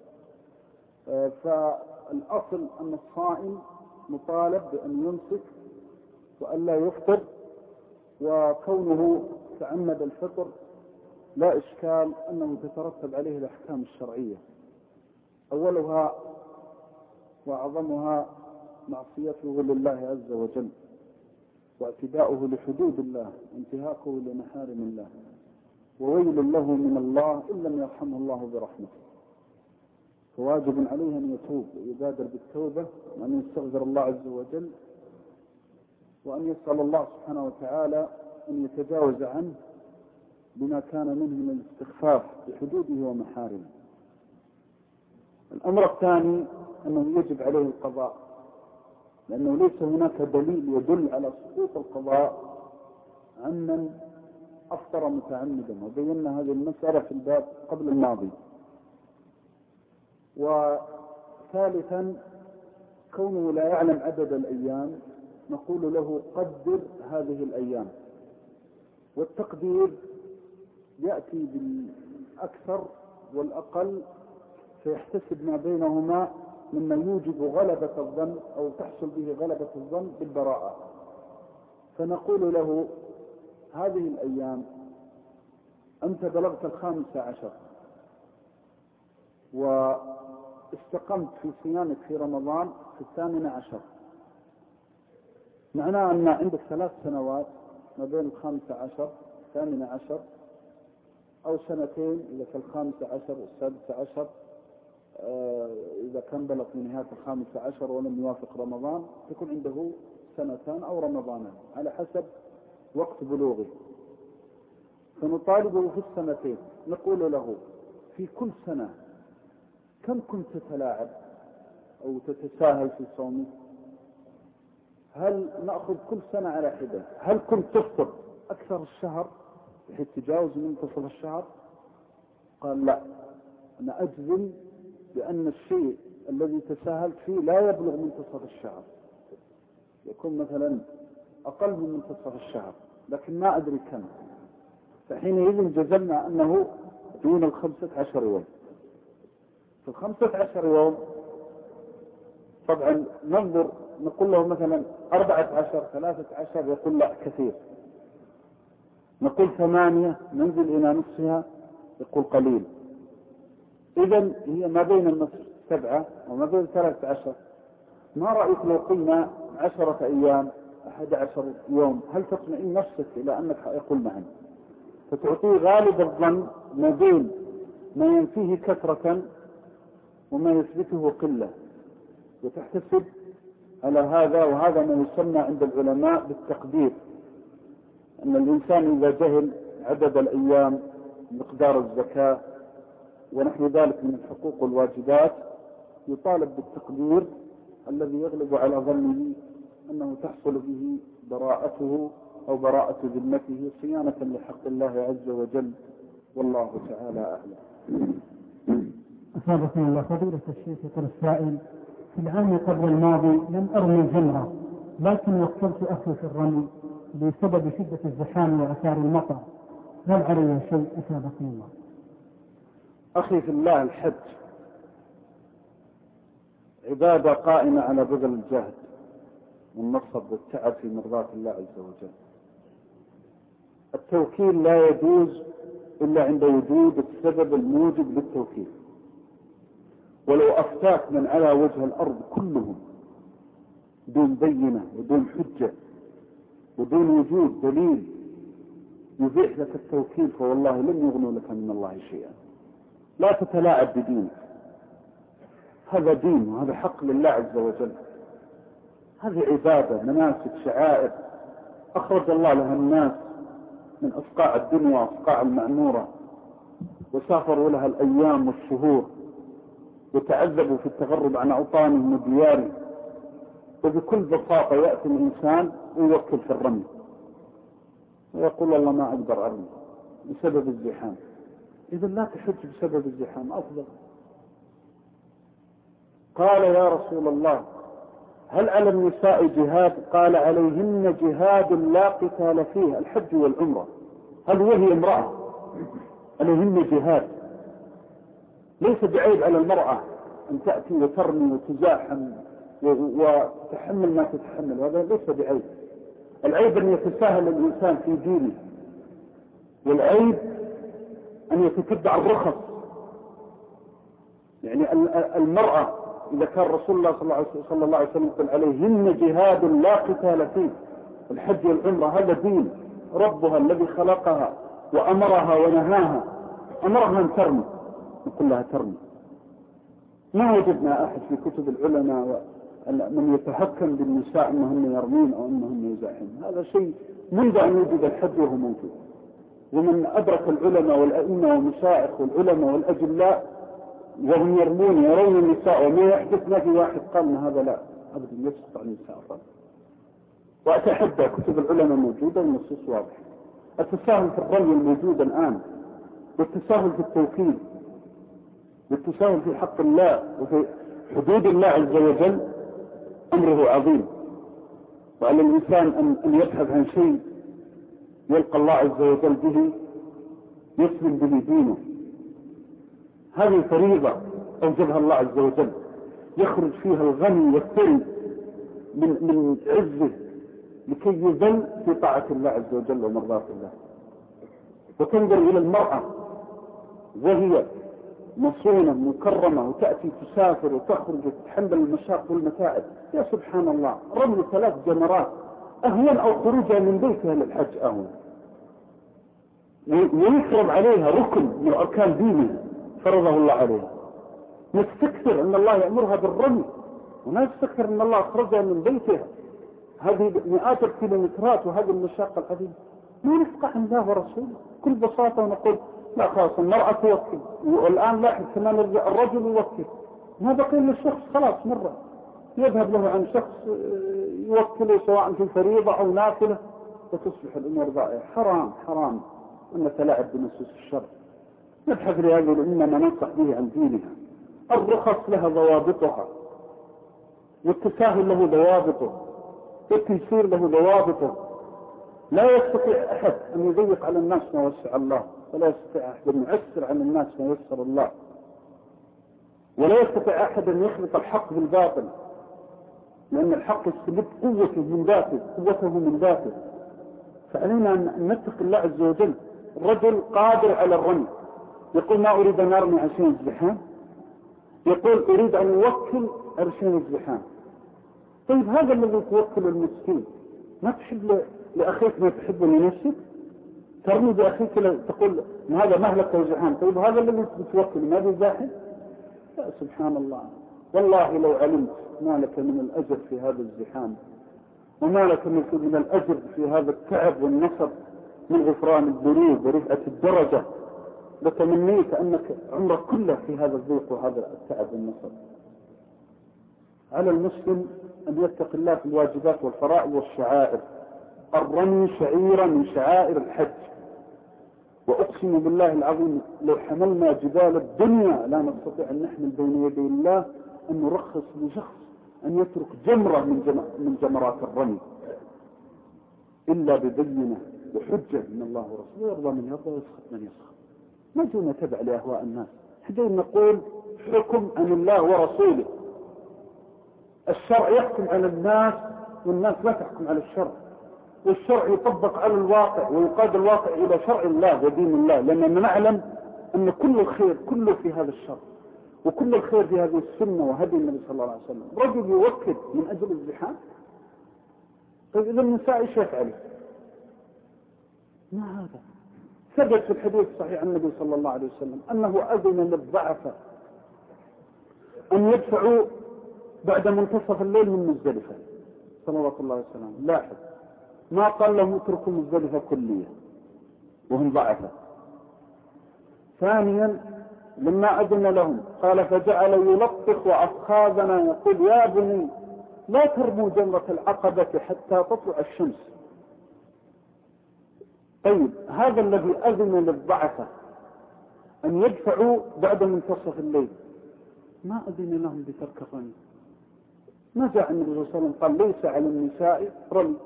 فالأصل أن الصائم مطالب بأن يمسك وأن لا يفطر، وكونه تعمد الفطر لا إشكال أنه تترتب عليه الأحكام الشرعية، أولها وأعظمها معصيته لله عز وجل، واعتداؤه لحدود الله، وانتهاكه لمحارم الله، وويل له من الله إن لم يرحمه الله برحمته. فواجب عليه أن يتوب ويبادر بالتوبة، وأن يستغفر الله عز وجل، وأن يسأل الله سبحانه وتعالى أن يتجاوز عنه بما كان منه من الاستخفاف بحدوده ومحارمه. الأمر الثاني أنه يجب عليه القضاء، لأنه ليس هناك دليل يدل على سقوط القضاء عمن أفطر متعمدا، وبينا هذه المسألة في الباب قبل الماضي. وثالثا كونه لا يعلم عدد الأيام نقول له قدر هذه الأيام، والتقدير يأتي بالأكثر والأقل فيحتسب ما بينهما مما يوجب غلبة الظن أو تحصل به غلبة الظن بالبراءة. فنقول له هذه الأيام أنت بلغت 15 واستقمت في صيامك في رمضان في 18، معناه أن عندك 3 سنوات ما بين 15 18 أو 2 سنين إذا في 15 و16 إذا كان بلغ في نهاية 15 ولم يوافق رمضان تكون عنده 2 سنين أو رمضانان على حسب وقت بلوغه. فنطالبه في 2 سنين، نقول له في كل سنة كم كنت تتلاعب أو تتساهل في صومك؟ هل نأخذ كل سنة على حدة؟ هل كنت تفطر أكثر الشهر بحيث تجاوز منتصف الشهر؟ قال لا، أنا أجزم بأن الشيء الذي تساهلت فيه لا يبلغ منتصف الشهر، يكون مثلا أقل من منتصف الشهر لكن ما أدري كم. فحينئذ جزمنا أنه دون 15 يوم. في 15 يوم طبعا ننظر نقول له مثلا 14 13 يقول لا كثير، نقول 8 ننزل إلى نصفها يقول قليل. إذن هي ما بين النصف 7 وما بين 13. ما رأيك لو قلنا 10 أيام 11 يوم؟ هل تطمئن نفسك إلى أنك يقول نعم؟ فتعطيه غالب الظن ما بين ما ينفيه كثرة وما يثبته قلة، وتحتسب على هذا. وهذا ما يسمى عند العلماء بالتقدير، أن الإنسان إذا جهل عدد الأيام مقدار الزكاة ونحو ذلك من الحقوق والواجبات يطالب بالتقدير الذي يغلب على ظنه أنه تحصل به براءته أو براءة ذمته صيانة لحق الله عز وجل، والله تعالى أعلم. أصابكم الله. فضيلة الشيخ يقول السائل: في العام قبل الماضي لم أرمي الجمرة، لكن وكلت أخي في الرمي بسبب شدة الزحام وآثار المطر، هل علي شيء؟ أصابكم الله. أخي في الله، الحج عبادة قائمة على بذل الجهد والنصب والتعب في مرضاة الله عز وجل. التوكيل لا يجوز إلا عند وجود السبب الموجب للتوكيل. ولو أفتاك من على وجه الأرض كلهم دون بينة ودون حجة ودون وجود دليل يبيح لك التوكيل فوالله لن يغنوا لك من الله شيئا. لا تتلاعب بدينك، هذا دين وهذا حق لله عز وجل. هذه عبادة، مناسك، شعائر أخرج الله لها الناس من أصقاع الدنيا وأصقاع المعمورة، وسافروا لها الأيام والشهور، وتعذبوا في التغرب عن أوطانهم وديارهم. وبكل بساطة يأتي الإنسان ويوكل في الرمي ويقول الله ما أقدر أرمي بسبب الزحام. إذا لا تحج بسبب الزحام أفضل. قال يا رسول الله هل على النساء جهاد؟ قال عليهن جهاد لا قتال فيه، الحج والعمرة. هل وهي امرأة عليهن جهاد؟ ليس بعيب على المرأة أن تأتي وترمي وتزاحم وتحمل ما تتحمل، هذا ليس بعيب. العيب أن يتساهل الإنسان في دينه، والعيب أن يتتبع الرخص. يعني المرأة إذا كان رسول الله صلى الله عليه وسلم يقول عليهن جهاد لا قتال فيه، الحج والعمرة هذا دين ربها الذي خلقها وأمرها ونهاها، أمرها أن ترمي نقول لها ترمي. ما وجدنا أحد في كتب العلماء من يتحكم بالنساء أنهن يرمين أو أنهن يزاحمن. هذا شيء منذ أن يوجد الحج وهو موجود. ومن أدرك العلماء والأئمة والمشايخ والعلماء والأجلاء وهم يرمون يرون النساء وما يحدث، ما في واحد قال هذا لا، أبدا يسقط عن النساء الرمي. وأتحدى كتب العلماء موجودة والنصوص واضحة. التساهل في الرمي الموجود الآن والتساهل في التوكيل والتساهل في حق الله وفي حدود الله عز وجل أمره عظيم، وعلى الإنسان أن يبحث عن شيء يلقى الله عز وجل به يسلم به دينه. هذه فريضة أوجبها الله عز وجل يخرج فيها الغني والثري من عزه لكي يذل في طاعة الله عز وجل ومرضاة الله. وتنظر إلى المرأة وهي مصونة مكرمة وتأتي تسافر وتخرج وتتحمل المشاق والمتاعب، يا سبحان الله، رمي 3 جمرات أهون أو خروجها من بيتها للحج أهون، ويفرض عليها ركن من أركان دينها فرضه الله عليها. نستكثر أن الله يأمرها بالرمي ونستكثر أن الله أخرجها من بيتها هذه مئات الكيلومترات وهذه المشاق العظيمة. ما نفقه عن الله ورسوله كل بساطة ونقول لا خلاص المرأة توكل، والآن لاحظ كمان الرجل يوكل، ما بقي إلا الشخص خلاص مرة يذهب له عن شخص يوكله سواء في فريضة أو نافلة وتصبح الأمور ضائعة. حرام حرام أن نتلاعب بنصوص الشرع. نبحث لهذه الأمة ما ننصح به عن دينها. الرخص لها ضوابطها والتساهل له ضوابطه والتيسير له ضوابطه. لا يستطيع أحد أن يضيق على الناس ما وسع الله، ولا يستطيع أحد أن يعسر عن الناس ما يسر الله، ولا يستطيع أحد أن يخلط الحق بالباطل، لأن الحق يستلب قوته من ذاته. فعلينا أن نتقي الله عز وجل. الرجل قادر على الرمي، يقول ما أريد أن أرمي عشان الزحام، يقول أريد أن أوكل عشان الزحام. طيب هذا الذي توكل المسكين، ما تحب لأخيك ما تحب لنفسك؟ ترمي بأخيك تقول هذا مهلك وزحام. طيب هذا الذي توكل ما بزاحم؟ لا سبحان الله. والله لو علمت ما لك من الأجر في هذا الزحام وما لك من الأجر في هذا التعب والنصب من غفران الذنوب ورفعة الدرجة لتمنيت أنك عمرك كله في هذا الضيق وهذا التعب والنصب. على المسلم أن يتقي الله في الواجبات والفرائض والشعائر. الرمي شعيرة من شعائر الحج، وأقسم بالله العظيم لو حملنا جبال الدنيا لا نستطيع أن نحمل بين يدي الله أن نرخص لشخص أن يترك جمرة من جمرات الرمي إلا ببينة وحجة من الله ورسوله. يرضى من يرضى ويسخط من يسخط. ما جينا تبع لأهواء الناس، حين نقول حكم عن الله ورسوله. الشرع يحكم على الناس والناس لا تحكم على الشرع، والشرع يطبق على الواقع ويقاد الواقع إلى شرع الله ودين الله، لأننا نعلم أن كل الخير كله في هذا الشرع وكل الخير في هذه السنة وهدي النبي صلى الله عليه وسلم. رجل يوكل من أجل الزحام، طيب إذا النساء إيش يفعل؟ ما هذا ثبت في الحديث الصحيح عن النبي صلى الله عليه وسلم أنه أذن للضعفاء أن يدفعوا بعد منتصف الليل من مزدلفة صلوات الله وسلامه. لاحظ ما قال لهم اتركوا مزدلفة كلية وهم ضعفاء. ثانيا لما أذن لهم قال فجعل يلطخ وأفخاذنا يقول يا بني لا ترموا جمرة العقبة حتى تطلع الشمس. طيب هذا الذي أذن للضعفاء أن يدفعوا بعد منتصف الليل ما أذن لهم بترك الرمي. ما جاء النبي صلى الله عليه وسلم قال ليس على النساء رمي.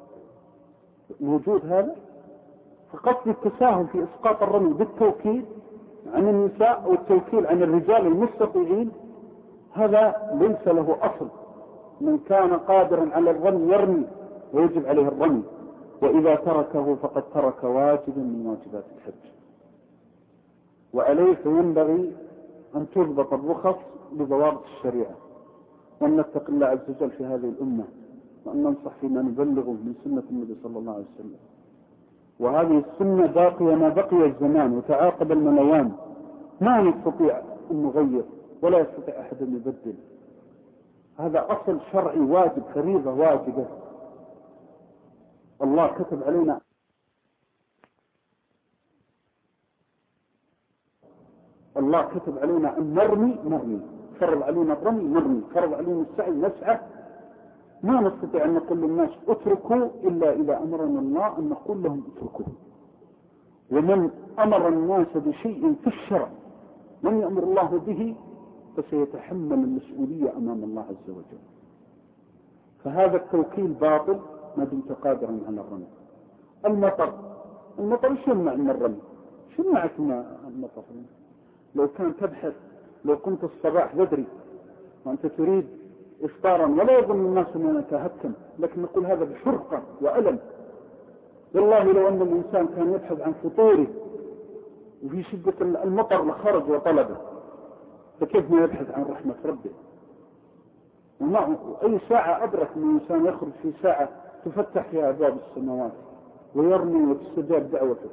موجود هذا؟ فقصد التساهل في إسقاط الرمي بالتوكيل عن النساء والتوكيل عن الرجال المستطيعين هذا ليس له أصل. من كان قادرا على الرمي يرمي ويجب عليه الرمي، وإذا تركه فقد ترك واجبا من واجبات الحج. وعليه فينبغي أن تضبط الرخص بضوابط الشريعة، وأن نتقي الله عز وجل في هذه الأمة، وأن ننصح فيما نبلغه من سنة النبي صلى الله عليه وسلم. وهذه السنة باقية ما بقي الزمان وتعاقب المنوان، ما نستطيع أن نغير ولا يستطيع أحد أن يبدل. هذا أصل شرعي واجب، فريضة واجبة. الله كتب علينا أن نرمي، فرض علينا الرمي نرمي، فرض علينا السعي نسعى ما نستطيع أن نقول للناس اتركوا إلا إذا أمرنا الله أن نقول لهم اتركوا. ومن أمر الناس بشيء في الشرع لم يأمر الله به فسيتحمل المسؤولية أمام الله عز وجل. فهذا التوكيل باطل ما دمت قادرا على الرمي. المطر ايش يمنع من الرمي؟ شو يمنعك من المطر؟ لو كان تبحث، لو كنت الصباح بدري وأنت تريد إفطارا ولا يظن الناس أننا نتهكم، لكن نقول هذا بحرقة وألم. والله لو أن الإنسان كان يبحث عن فطوره وفي شدة المطر لخرج وطلبه، فكيف ما يبحث عن رحمة ربه؟ أي ساعة أدرك من الإنسان يخرج في ساعة تفتح فيها أبواب السماوات ويرمي وتستجاب دعوته.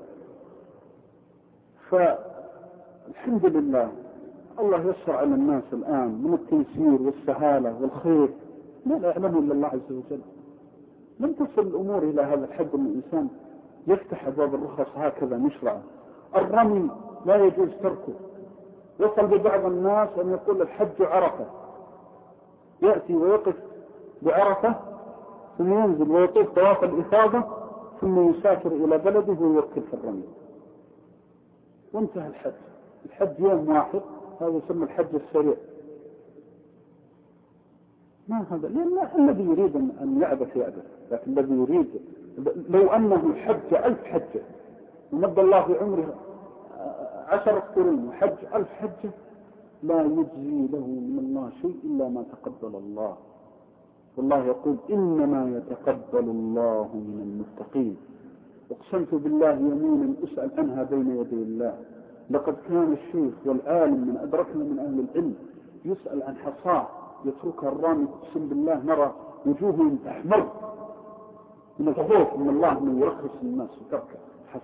فالحمد لله الله يسر على الناس الآن من التيسير والسهالة والخير لا يعلمه إلا الله عز وجل. لم تصل الأمور إلى هذا الحد أن الإنسان يفتح أبواب الرخص هكذا مشرعة. الرمي لا يجوز تركه. وصل ببعض الناس أن يقول الحج عرفة، يأتي ويقف بعرفة ثم ينزل ويطوف طواف الإفاضة ثم يسافر إلى بلده ويوكل في الرمي وانتهى الحج. الحج يوم واحد، هذا يسمى الحج السريع. ما هذا؟ لأن الذي يريد أن يعبث يعبث، لكن الذي يريد لو أنه حج 1000 حجة ومد الله في عمره 10 قرون وحج 1000 حجة لا يجزي له من الله شيء إلا ما تقبل الله. والله يقول إنما يتقبل الله من المتقين. اقسمت بالله يمينا أسأل عنها بين يدي الله. لقد كان الشيخ والعالم من أدركنا من أهل العلم يسأل عن حصاه يتركها الرامي، اقسم بالله نرى وجوههم تحمر من الخوف من الله من يرخص الناس وتركه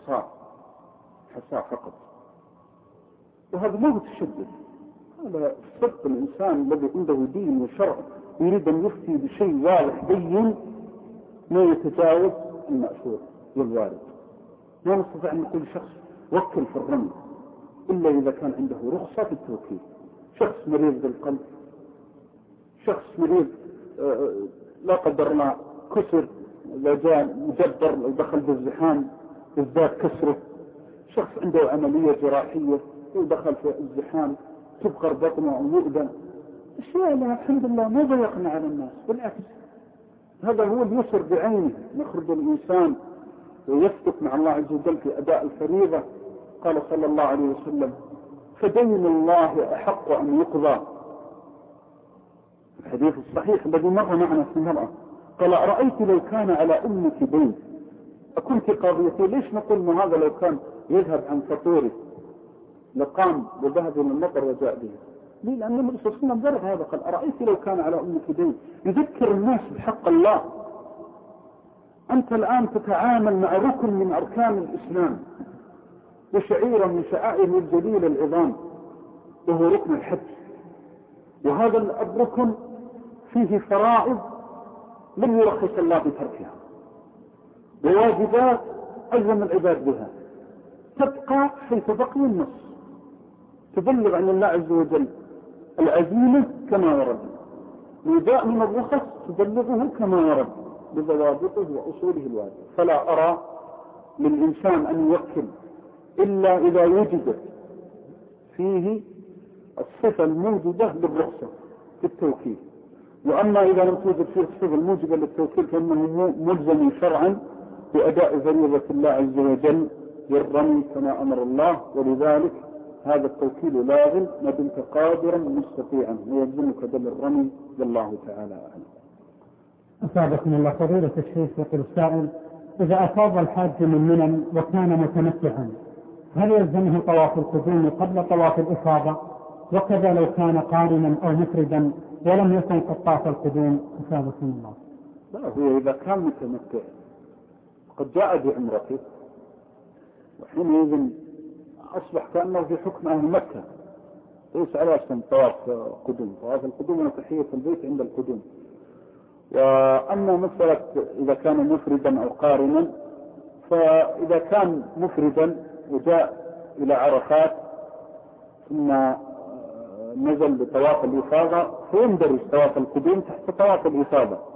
حصاه فقط. وهذا ما هو تشدد، هذا صدق الإنسان الذي عنده دين وشرع يريد أن يفتي بشيء واضح بين ما يتجاوز المأثور والوارد. لا نستطيع أن نقول شخص وكل في الرمي إلا إذا كان عنده رخصة في التوكيل. شخص مريض بالقلب، شخص مريض لا قدر الله كسر، إذا جاء مجبر لو دخل بالزحام ازداد كسره، شخص عنده عملية جراحية ودخل في الزحام تبقر بطنه أو يؤذى، أشياء لا الحمد لله ما ضيقنا على الناس، بالعكس هذا هو اليسر بعينه. يخرج الإنسان ويصدق مع الله عز وجل في أداء الفريضة. قال صلى الله عليه وسلم فدين الله أحق أن يقضى. الحديث الصحيح الذي مر معنا في المرأة قال أرأيت لو كان على أمك دين أكنت قاضيتي. ليش نقول ما هذا لو كان يذهب عن فطوره لقام وذهب إلى المطر وجاء به؟ ليه؟ لأن النبي صلى الله عليه وسلم ذكر هذا، قال أرأيت لو كان على أمك دين. يذكر الناس بحق الله. أنت الآن تتعامل مع ركن من أركان الإسلام وشعيرا من شعائر الجليل العظام وهو ركن الحج. وهذا الركن فيه فرائض لم يرخص الله بتركها وواجبات ألزم العباد بها، تبقى حيث بقي النص، تبلغ عن الله عز وجل العزيمة كما ورد، وجاء من الرخص تبلغه كما ورد بضوابطه وأصوله الواجب. فلا أرى للإنسان أن يوكل إلا إذا وجدت فيه الصفة الموجودة للرخصة في التوكيل. وأما إذا لم توجد فيه الصفة الموجودة للتوكيل فإنه ملزم شرعا بأداء فريضة الله عز وجل بالرمي كما أمر الله. ولذلك هذا التوكيل لازم ما دمت قادرا مستطيعا ويلزمك بالرمي والله تعالى أعلم. أصابكم الله. فضيلة الشيخ يقول السائل إذا أفاض الحاج من منى وكان متمتعا هل يلزمه طواف القدوم قبل طواف الإفاضة؟ وكذا لو كان قارنا أو مفردا ولم يكن قد طاف القدوم؟ أصابكم الله. لا، هو إذا كان متمتع قد جاء بعمرته وحينئذ أصبح كأنه في حكم أهل مكة، ليس على أسم طواف قدوم. طواف القدوم وتحية البيت عند القدوم. وأما مسألة إذا كان مفردا أو قارنا، فإذا كان مفردا وجاء إلى عرفات ثم نزل بطواف الإفاضة فيندرج طواف القدوم تحت طواف الإفاضة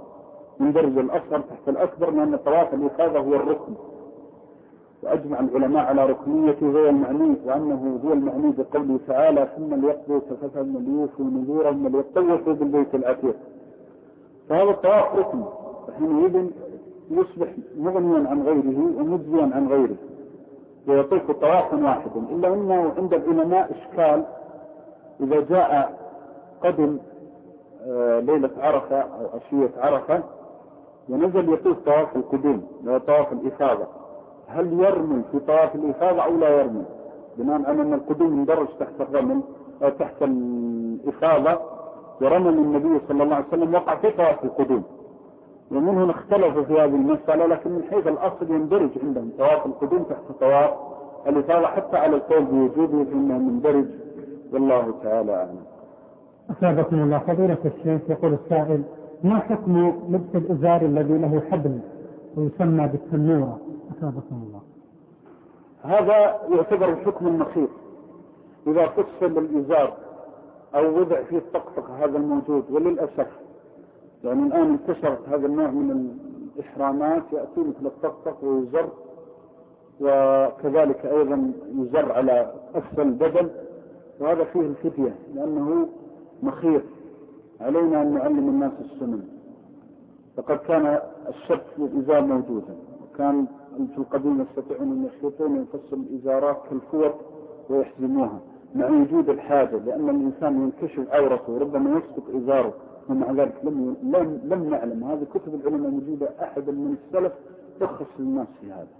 يندرج الأصغر تحت الأكبر، لأن طواف الإفاضة هو الركن، وأجمع العلماء على ركنيته هو المعني، وأنه هو المعني بقوله تعالى ثم ليقضوا تفتهم وليوفوا نذورهم وليطوفوا بالبيت العتيق. فهذا الطواف ركن، فحينئذ يصبح مغنيا عن غيره ومجزيا عن غيره ويطوف طوافا واحدا. إلا أنه عند العلماء إشكال إذا جاء قدم ليلة عرفة أو عشية عرفة ونزل يطوف طواف القدوم طواف الإفاضة، هل يرمي في طواف الإفاضة أو لا يرمي؟ بناء على أن القدوم يندرج تحت الرمل أو تحت الإفاضة، ورمل النبي صلى الله عليه وسلم وقع في طواف القدوم، ومن هنا اختلفوا في هذه المسألة، لكن من حيث الأصل يندرج عندهم طواف القدوم تحت طواف الإفاضة حتى على القول بوجوده فإنه مندرج، والله تعالى أعلم. أثابكم الله. فضيلة الشيخ يقول السائل: ما حكم لبس الإزار الذي له حبل ويسمى بالتنورة؟ أثابكم الله. هذا يعتبر حكم النخيط، إذا فصل الإزار أو وضع فيه الطقطقة هذا الموجود، وللأسف يعني الآن انتشرت هذا النوع من الإحرامات، يأتي مثل الطقطق ويزر، وكذلك أيضا يزر على أسفل البدن، وهذا فيه الفتية لأنه مخيط. علينا أن نعلم الناس السنن، فقد كان الشك في الإزار موجودا، وكان في القديم يستطيعون أن يخيطون ويفصل الإزارات كالفوط ويحزموها مع وجود الحاجة، لأن الإنسان ينكشف عورته وربما يسقط إزاره، ومع ذلك لم نعلم. هذه كتب العلماء موجودة، أحد من السلف تخص للناس في هذا.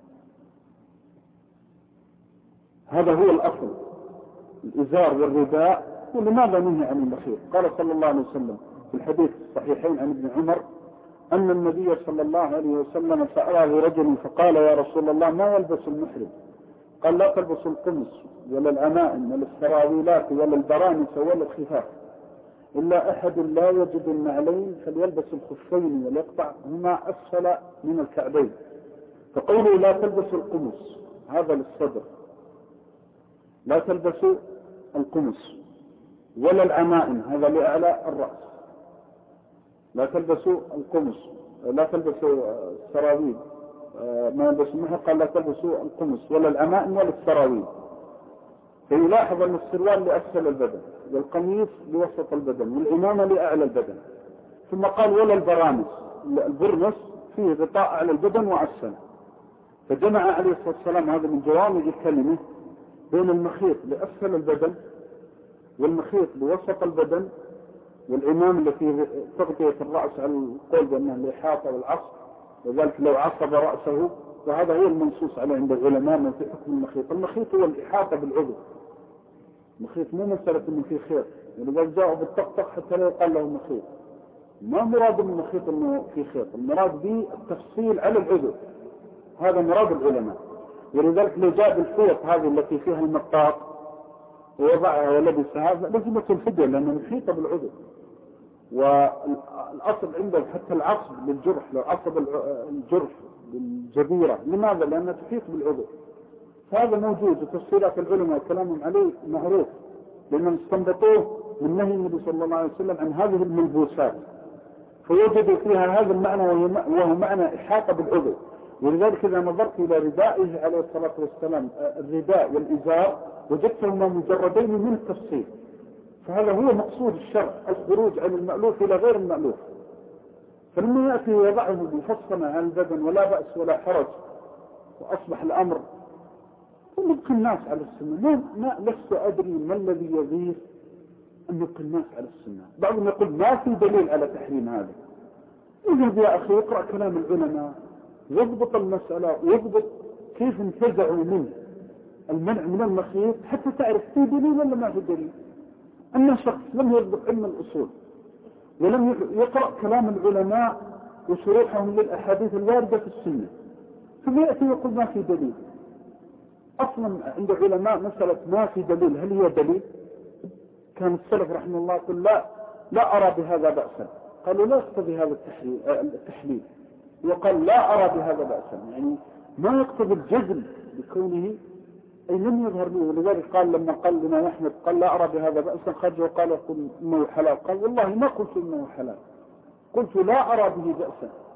هذا هو الأصل، الإزار والرداء. ولماذا نهي عن المخيط؟ قال صلى الله عليه وسلم في الحديث الصحيحين عن ابن عمر أن النبي صلى الله عليه وسلم سأله رجل فقال: يا رسول الله ما يلبس المحرم؟ قال: لا تلبس القمص ولا العمائم ولا السراويلات ولا البرانس ولا الخفاف، إلا أحد لا يجد النعلين فليلبس الخفين وليقطعهما أسفل من الكعبين. فقوله لا تلبس القمص هذا للصدر، لا تلبسوا القمص، ولا العمائم هذا لأعلى الرأس، لا تلبسوا القمص، لا تلبسوا السراويل، ما يلبسوا المحر قال لا تلبسوا القمص ولا العمائم ولا السراويل. فيلاحظ أن السروال لأسفل البدن، والقميص لوسط البدن، والعمامة لأعلى البدن. ثم قال ولا البرانس، البرنس فيه غطاء على البدن وأسفل. فجمع عليه الصلاة والسلام هذا من جوامع الكلمة بين المخيط لأسفل البدن والمخيط لوسط البدن، والعمام التي تغطية الرأس على القول بأنها الإحاطة والعصب، وذلك لو عصب رأسه. وهذا هو المنصوص عليه عند العلماء من في حكم المخيط. المخيط هو الإحاطة بالعضو، المخيط مو مسألة أنه فيه خيط، ولذلك جاءوا بالطقطق حتى لا يقال له مخيط. ما مراد من المخيط أنه فيه خيط، المراد به التفصيل على العضو، هذا مراد العلماء. ولذلك لو جاء بالفوط هذه التي فيها المطاط ووضعها ولبسها لازمة الفدية لأنها محيطة بالعضو. والأصل عندهم حتى العصب للجرح، لو عصب الجرح بالجبيرة، لماذا؟ لأنها تحيط بالعضو. هذا موجود، وتفصيلات العلماء كلامهم عليه معروف، لأنهم استنبطوه من نهي النبي صلى الله عليه وسلم عن هذه الملبوسات، فوجدوا فيها هذا المعنى وهو معنى إحاطة بالعضو. ولذلك إذا نظرت إلى ردائه عليه الصلاة والسلام، الرداء والإزار وجدتهما مجردين من التفصيل. فهذا هو مقصود الشرع، الخروج عن المألوف إلى غير المألوف. فلما يأتي ويضعه مفصلا عن البدن ولا بأس ولا حرج، وأصبح الأمر ونبقي الناس على السنة. لست أدري ما الذي يغير أن نبقي الناس على السنة. بعضهم يقول ما في دليل على تحريم هذا. إذن يا أخي اقرأ كلام العلماء، يضبط المسألة ويضبط كيف انتزعوا منه المنع من المخيط حتى تعرف في دليل ولا ما في دليل. أن شخص لم يضبط علم الأصول ولم يقرأ كلام العلماء وشروحهم للأحاديث الواردة في السنة، ثم يأتي يقول ما في دليل. أصلا عند العلماء مسألة ما في دليل هل هي دليل؟ كان السلف رحمه الله يقول لا أرى بهذا بأسا، قالوا لا يقتضي هذا التحليل، وقال لا أرى بهذا بأسا، يعني ما يقتضي الجزم بكونه أي لم يظهر له. ولذلك قال لما قال لنا أحمد قال لا أرى بهذا بأسا، خرج وقال يقول إنه حلال، قال والله ما قلت إنه حلال، قلت لا أرى به بأسا.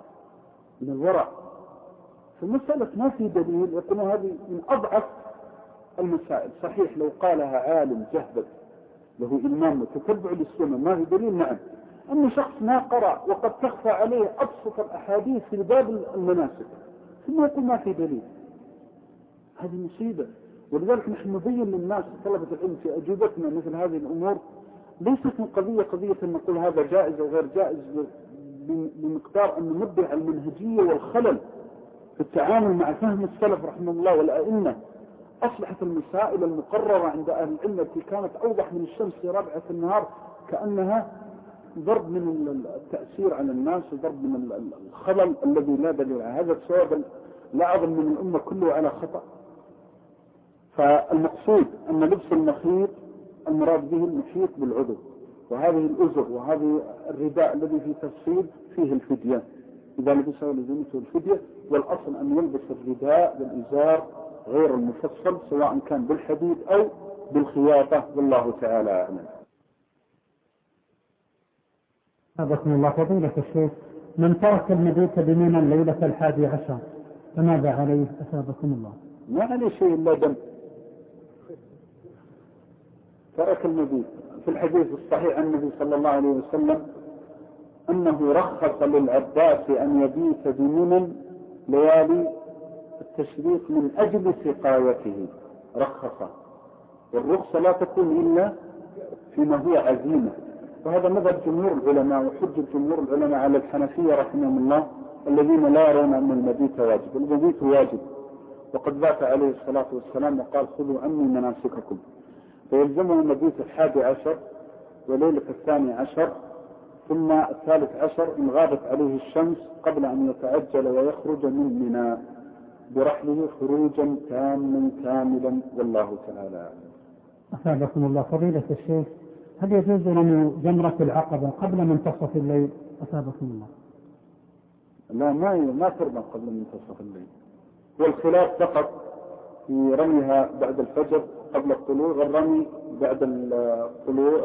من الورع. فمسألة ما في دليل يقول هذه من أضعف المسائل. صحيح لو قالها عالم جهبذ له إمام وتتبع للسنة ما في دليل، نعم. أما شخص ما قرأ وقد تخفى عليه أبسط الأحاديث في باب المناسك ثم يقول ما في دليل، هذه مصيبة. ولذلك نحن نبين للناس طلبة العلم في أجوبتنا مثل هذه الأمور ليست من قضية نقول هذا جائز أو غير جائز، بمقدار أن ننبه على المنهجية والخلل في التعامل مع فهم السلف رحمه الله والأئمة. أصبحت المسائل المقررة عند أهل العلم التي كانت أوضح من الشمس في رابعة النهار كأنها ضرب من التأثير على الناس وضرب من الخلل الذي لا دليل على هذا. السبب لا أظن من الأمة كله على خطأ. فالمقصود أن لبس المخيط المراد به المحيط بالعضو، وهذه الأزر وهذه الرداء الذي في تفصيل فيه الفدية، إذا لبسه لزمته الفدية. والأصل أن يلبس الرداء بالإزار غير المفصل سواء كان بالحديد أو بالخياطة، والله تعالى أعلم. أبكم الله. فضيلة الشيخ، من ترك المبيت بمنى الليلة 11 فماذا عليه أثابكم الله؟ ما عليه شيء إلا دم. ترك المبيت. في الحديث الصحيح عن النبي صلى الله عليه وسلم أنه رخص للعباس أن يبيت بمنى ليالي التشريق من أجل سقايته، رخص. والرخصة لا تكون إلا فيما هو عزيمة. وهذا مذهب جمهور العلماء وحجة جمهور العلماء على الحنفية رحمهم الله الذين لا يرون أن المبيت واجب. المبيت واجب، وقد بات عليه الصلاة والسلام وقال خذوا عني مناسككم. فيلزمه المبيت 11 وليلة 12 ثم 13 إن غابت عليه الشمس قبل أن يتعجل ويخرج من منى برحله خروجا تاما كاملا، والله تعالى. أثابكم الله. فضيلة الشيخ، هل يجوز رمي جمرة العقبة قبل منتصف الليل؟ أثابكم الله. لا، ما ترمى قبل منتصف الليل، والخلاف فقط في رميها بعد الفجر قبل الطلوع، والرمي بعد الطلوع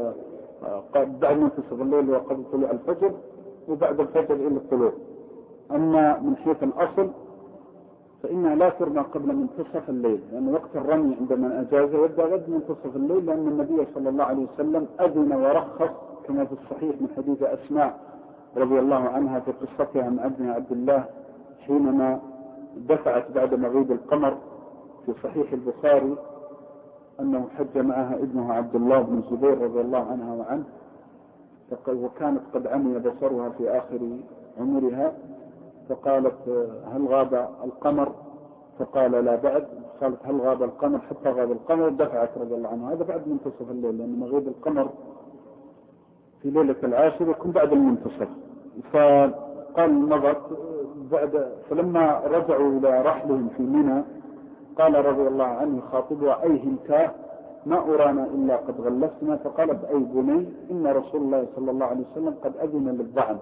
بعد منتصف الليل وقبل طلوع الفجر، وبعد الفجر إلى الطلوع. أما من حيث الأصل فإنها لا ترمى قبل منتصف الليل، لأن وقت الرمي عندما أجازه يبدأ غد منتصف الليل، لأن النبي صلى الله عليه وسلم أذن ورخص كما في الصحيح من حديث أسماء رضي الله عنها في قصتها مع ابنها عبد الله حينما دفعت بعد مغيب القمر في صحيح البخاري أنه حج معها ابنها عبد الله بن الزبير رضي الله عنها وعنه، وكانت قد عمي بصرها في آخر عمرها، فقالت هل غاب القمر؟ فقال لا بعد. قالت هل غاب القمر؟ حتى غاب القمر. دفعت رضي الله عنها. هذا بعد منتصف الليل، لأن مغيب القمر في ليلة 10 يكون بعد المنتصف. فقال نظرت بعد، فلما رجعوا إلى رحلهم في منى قال رضي الله عنه خاطبها أي هنتاه ما أرانا إلا قد غلسنا. فقالت أي بني إن رسول الله صلى الله عليه وسلم قد أذن للضعن.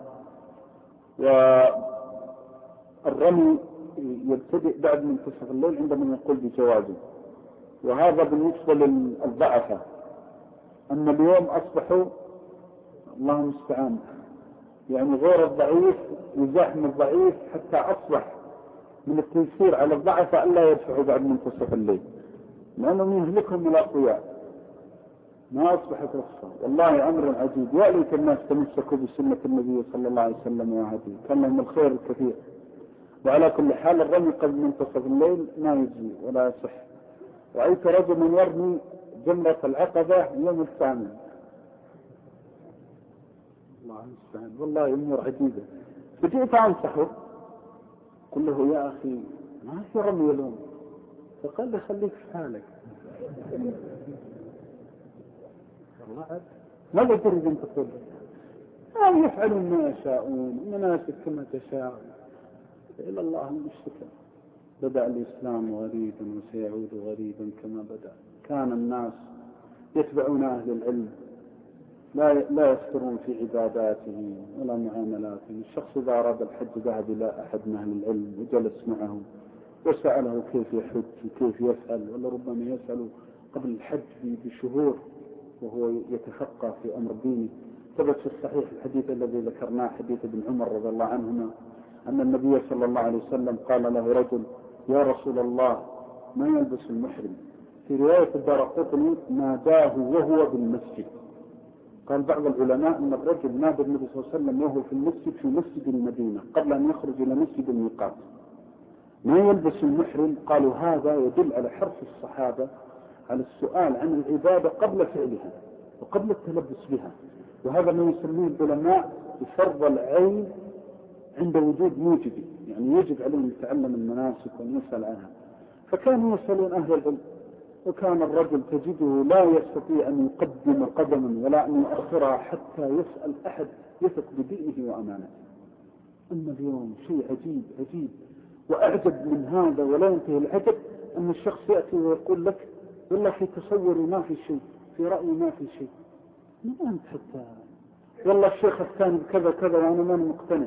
والرمي يبتدئ بعد منتصف الليل عندما يقول بجوازه، وهذا بالنسبة للضعفة. أما اليوم أصبحوا الله المستعان يعني غير الضعيف يزاحم الضعيف، حتى أصبح من التيسير على الضعفة ألا يدفعوا بعد منتصف الليل، لأنهم يهلكهم الأقوياء. ما أصبحت رخصة، والله أمر عجيب. يا ليت الناس تمسكوا بسنة النبي صلى الله عليه وسلم وهديه، كان لهم الخير الكثير. وعلى كل حال الرمي قبل منتصف الليل ما يجي ولا يصح. رأيت رجلا يرمي جمرة العقبة يوم الثامن، الله المستعان، والله أمور عجيبة. فجئت أنصحه قل له يا أخي ما في رمي اليوم، فقال لي خليك في حالك. ماذا تريد أن تقول؟ يفعلون ما يشاءون، مناسك كما تشاء، إلى الله المشتكى. بدأ الإسلام غريبا وسيعود غريبا كما بدأ. كان الناس يتبعون أهل العلم لا يفترون في عباداتهم ولا معاملاتهم. الشخص إذا أراد الحج ذهب إلى أحد من أهل العلم وجلس معه وسأله كيف يحج وكيف يفعل، ولا ربما يسأل قبل الحج بشهور وهو يتفقه في أمر دينه. ثبت في الصحيح الحديث الذي ذكرناه حديث ابن عمر رضي الله عنهما أن النبي صلى الله عليه وسلم قال له رجل: يا رسول الله ما يلبس المحرم؟ في رواية الدارقطني ناداه وهو بالمسجد. قال بعض العلماء أن الرجل نادى النبي صلى الله عليه وسلم وهو في المسجد، في مسجد المدينة، قبل أن يخرج إلى مسجد الميقات. ما يلبس المحرم؟ قالوا هذا يدل على حرص الصحابة على السؤال عن العبادة قبل فعلها وقبل التلبس بها، وهذا ما يسميه العلماء بفرض العين عند وجود موجبه، يعني يجب عليهم يتعلم المناسك ويسأل عنها. فكانوا يسألون أهل العلم، وكان الرجل تجده لا يستطيع أن يقدم قدما ولا أن يؤخرها حتى يسأل أحد يثق بدينه وأمانته. أما اليوم شيء عجيب عجيب وأعجب من هذا ولا ينتهي العجب، أن الشخص يأتي ويقول لك: والله في تصوري ما في شيء، في رأيي ما في شيء. ما أنت حتى والله الشيخ الثاني كذا كذا وأنا ما مقتنع.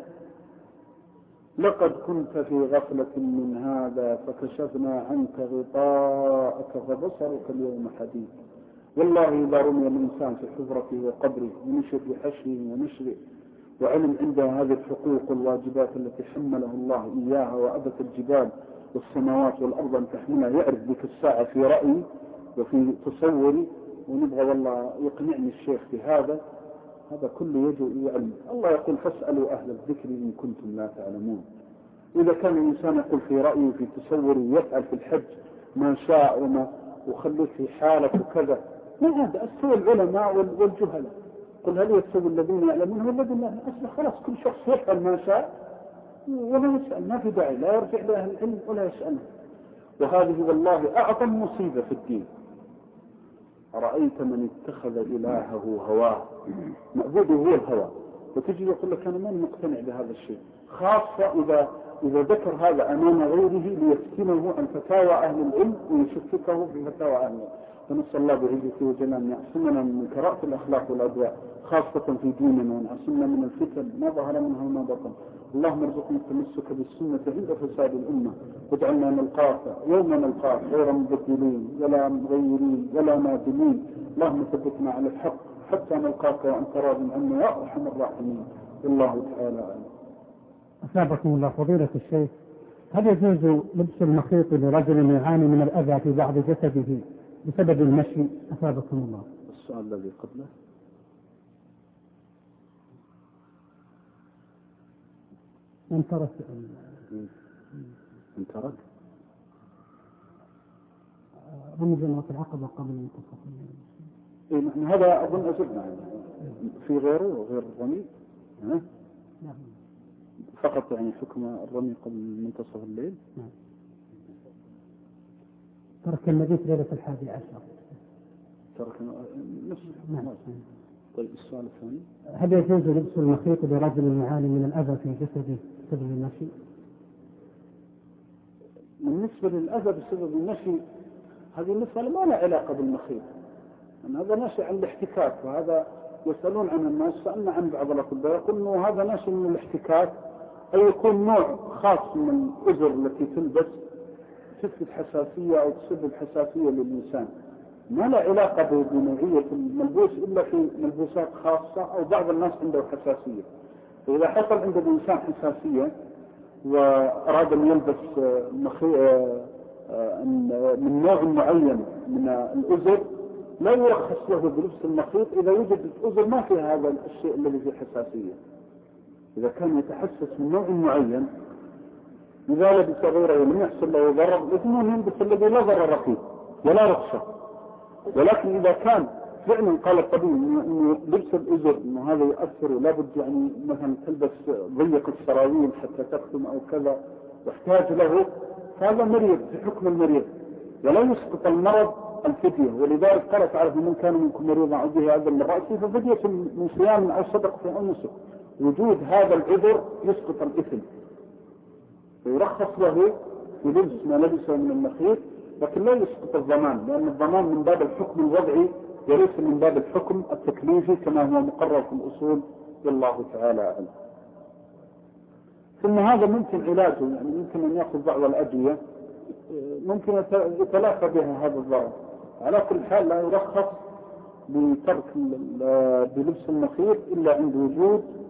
لقد كنت في غفلة من هذا فكشفنا عنك غطاءك فبصرك اليوم حديد. والله إذا رمي الإنسان في حفرته وقبره ونشر بحشره ونشره وعلم عنده هذه الحقوق والواجبات التي حمله الله إياها وأبت الجبال والسماوات والأرض أن تحملها، يعرف بك الساعة في رأيي وفي تصوري، ونبغى والله يقنعني الشيخ بهذا. هذا كله يجب علم. الله يقول: فاسألوا أهل الذكر إن كنتم لا تعلمون. إذا كان الإنسان يقول في رأيه في تصوره يفعل في الحج ما شاء وخلوه في حالة وكذا، ما هذا أستوى العلماء والجهلاء. قل هل يستوي الذين يعلمون والذين لا؟ أصلا خلاص كل شخص يفعل ما شاء ولا يسأل، ما في داعي لا يرجع لأهل العلم ولا يسأله. وهذه والله أعظم مصيبة في الدين. أرأيت من اتخذ إلهه هواه، معبوده هو الهوى، وتجي يقول لك أنا ما مقتنع بهذا الشيء، خاصة إذا ذكر هذا أمام غيره ليفتنه عن فتاوى أهل العلم ويشككه في فتاوى أهل العلم. فنسأل الله بعزته وجلاله أن يعصمنا من كراءة الأخلاق والأدواء خاصة في ديننا، وأن يعصمنا من الفتن ما ظهر منها وما بطن. اللهم ارزقنا التمسك بالسنة عند فساد الأمة، واجعلنا نلقاك يوم نلقاك غير مبدلين ولا مغيرين ولا نادمين. اللهم ثبتنا على الحق حتى نلقاك وأنت راض عنا يا أرحم الراحمين. والله تعالى أعلم. أثابكم الله فضيلة الشيخ، هل يجوز لبس المخيط لرجل يعاني من الأذى في بعض جسده بسبب المشي؟ أثابكم الله. السؤال الذي قبله من ترك رمي جمرة العقبة قبل منتصف الليل. هذا أظن أجبنا في غيره وغير الرمي. نعم. فقط يعني حكم الرمي قبل منتصف الليل. نعم. ترك المبيت ليلة 11. ترك نصف. نعم. طيب السؤال الثاني: هل يجوز لبس المخيط لرجل يعاني من الأذى في جسده بسبب المشي؟ بالنسبة للأذى بسبب المشي، هذه المسألة ما لها علاقة بالمخيط، يعني هذا ناشئ عن الاحتكاك، وهذا يسألون عن الناس. سألنا عن بعض الأطباء يقول إنه هذا ناشئ من الاحتكاك، أو يكون نوع خاص من الأزر التي تلبس تثبت حساسية أو تسبب حساسية للإنسان، ما لا علاقة بنوعية الملبوس إلا في ملبوسات خاصة أو بعض الناس عنده حساسية. فإذا حصل عند الإنسان حساسية وأراد أن يلبس من نوع معين من الأزر لا يرخص له بلبس المخيط إذا وجد الأزر ما فيها هذا الشيء الذي فيه حساسية. إذا كان يتحسس من نوع معين إذا لبس غيره ولم يحصل له ضرر لازم يلبس الذي لا ضرر فيه ولا رخصة. ولكن إذا كان فعلا قال الطبيب إنه لبس الأزر إنه هذا يؤثر لابد يعني مثلا تلبس ضيق السراويل حتى تختم أو كذا واحتاج له، فهذا مريض في حكم المريض ولا يسقط المرض الفدية. ولذلك قال تعالى: من كان منكم مريضا أو به أذى من رأسه ففدية من صيام أو صدقة أو نسك. وجود هذا العذر يسقط الإثم ويرخص له يلبس ما لبسه من المخيط، لكن لا يسقط الضمان، لأن الضمان من باب الحكم الوضعي وليس من باب الحكم التكليفي كما هو مقرر في الأصول. والله تعالى أعلم. ثم هذا ممكن علاجه، يعني ممكن أن يأخذ بعض الأدوية ممكن يتلافى بها هذا الضرر. على كل حال لا يرخص بترك بلبس المخيط إلا عند وجود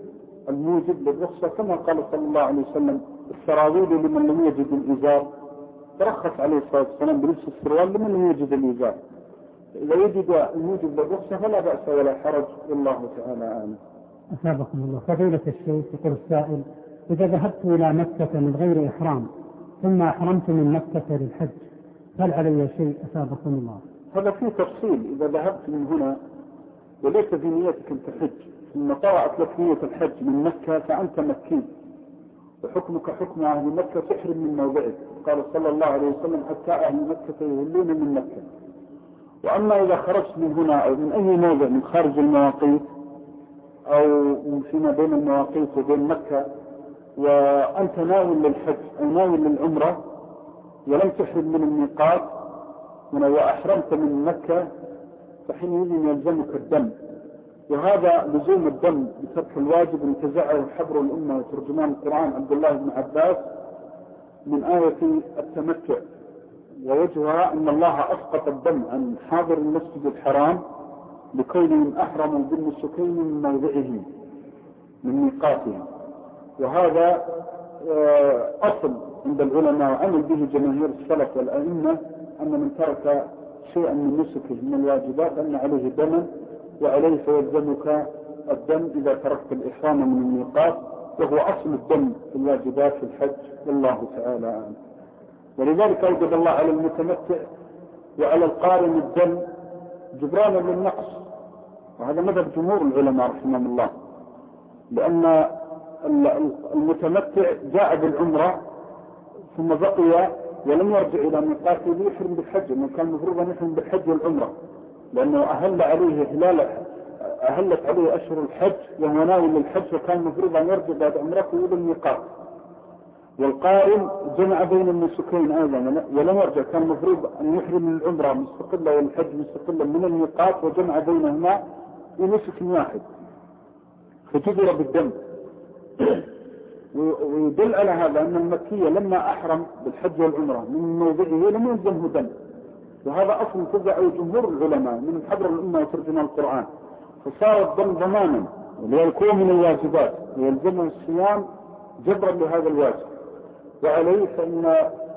الموجب للرخصة، كما قال صلى الله عليه وسلم السراويل لمن لم يجد الإزار، ترخص عليه الصلاة والسلام بلبس السروال لمن لم يجد الإزار. إذا وجد الموجب للرخصة فلا بأس ولا حرج، والله تعالى أعلم. أثابكم الله. فضيلة الشيخ يقول السائل: إذا ذهبت إلى مكة من غير إحرام ثم أحرمت من مكة للحج هل علي شيء؟ أثابكم الله. هذا فيه تفصيل. إذا ذهبت من هنا وليس في نيتك أن تحج ثم طرأت لك نية الحج من مكة فأنت مكي، وحكمك حكم أهل مكة، تحرم من موضعك. قال صلى الله عليه وسلم: حتى أهل مكة يهلون من مكة. وأما إذا خرجت من هنا أو من أي موضع من خارج المواقيت أو فيما بين المواقيت وبين مكة وأنت ناوي للحج أو ناوي للعمرة ولم تحرم من الميقات وأحرمت من مكة، فحينئذ يلزمك الدم. وهذا لزوم الدم بترك الواجب انتزعه حبر الأمة وترجمان القرآن عبد الله بن عباس من آية التمتع، ووجهها أن الله أسقط الدم عن حاضر المسجد الحرام لكونهم أحرموا بالنسكين من موضعهم من ميقاتهم. وهذا أصل عند العلماء وعمل به جماهير السلف والأئمة، أن من ترك شيئا من نسكه من الواجبات أن عليه دما، وعليه فيلزمك الدم إذا تركت الإحرام من الميقات، وهو أصل الدم في الواجبات في الحج، والله تعالى أعلم. ولذلك أوجب الله على المتمتع وعلى القارن الدم جبرانا للنقص، وهذا مذهب جمهور العلماء رحمهم الله، لأن المتمتع جاء بالعمرة ثم بقي ولم يرجع إلى ميقاته ليحرم بالحج، لأنه كان المفروض أن يحرم بالحج والعمرة، لأنه أهلت عليه أشهر الحج وهو ناوي للحج، وكان المفروض أن يرجع بعد عمرته إلى الميقات. والقارن جمع بين النسكين أيضا ولم يرجع، كان المفروض أن يحرم العمرة مستقلة والحج مستقلا من الميقات، وجمع بينهما بنسك واحد فجبر بالدم. ويدل على هذا أن المكية لما أحرم بالحج والعمرة من موضعه لم يلزمه دم، وهذا أصل تبعه جمهور العلماء من حبر الأمة وترجمان القرآن، فصار الدم ضمانا وليكون من الواجبات ويلزمه الصيام جبرا لهذا الواجب. وعليه فإن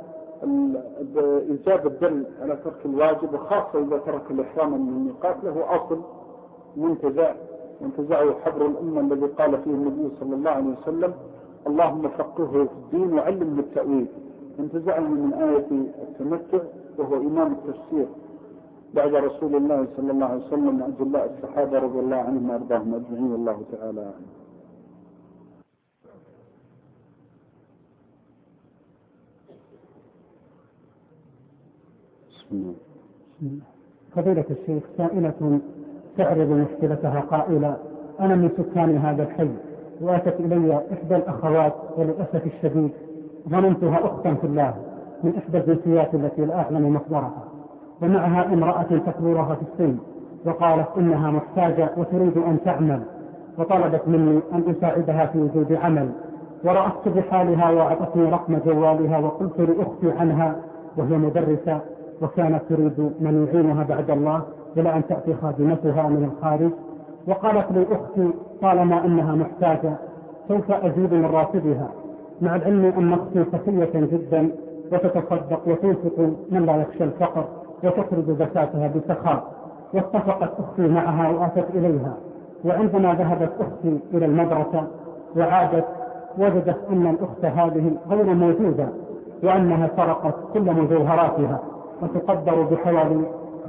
إيجاب الدم على ترك الواجب، وخاصة إذا ترك الإحرام من الميقات، له أصل منتزعه حبر الأمة الذي قال فيه النبي صلى الله عليه وسلم: اللهم فقهه في الدين وعلمه التأويل. انتزعه من آية التمتع، وهو إمام التفسير بعد رسول الله صلى الله عليه وسلم أجلاء الصحابة رضي الله عنهم وأرضاهم أجمعين، والله تعالى عنهم. فضيلة الشيخ، سائلة تعرض مشكلتها قائلة: أنا من سكان هذا الحي، وأتت إلي إحدى الأخوات وللأسف الشديد ظننتها أختا في الله من إحدى الجنسيات التي لا أعلم مصدرها، ومعها امرأة تكبرها في السن، وقالت إنها محتاجة وتريد أن تعمل، وطلبت مني أن أساعدها في وجود عمل، ورأت بحالها وأعطتني رقم جوالها، وقلت لأختي عنها وهي مدرسة وكانت تريد من يعينها بعد الله إلى أن تأتي خادمتها من الخارج، وقالت لي أختي طالما أنها محتاجة سوف أزيد من راتبها، مع العلم أن أختي سخية جدا وتتصدق وتنفق من لا يخشى الفقر وتخرج زكاتها بسخاء. واتفقت أختي معها وآتت إليها، وعندما ذهبت أختي إلى المدرسة وعادت وجدت أن الأخت هذه غير موجودة، وأنها سرقت كل مجوهراتها وتقدر بحوالي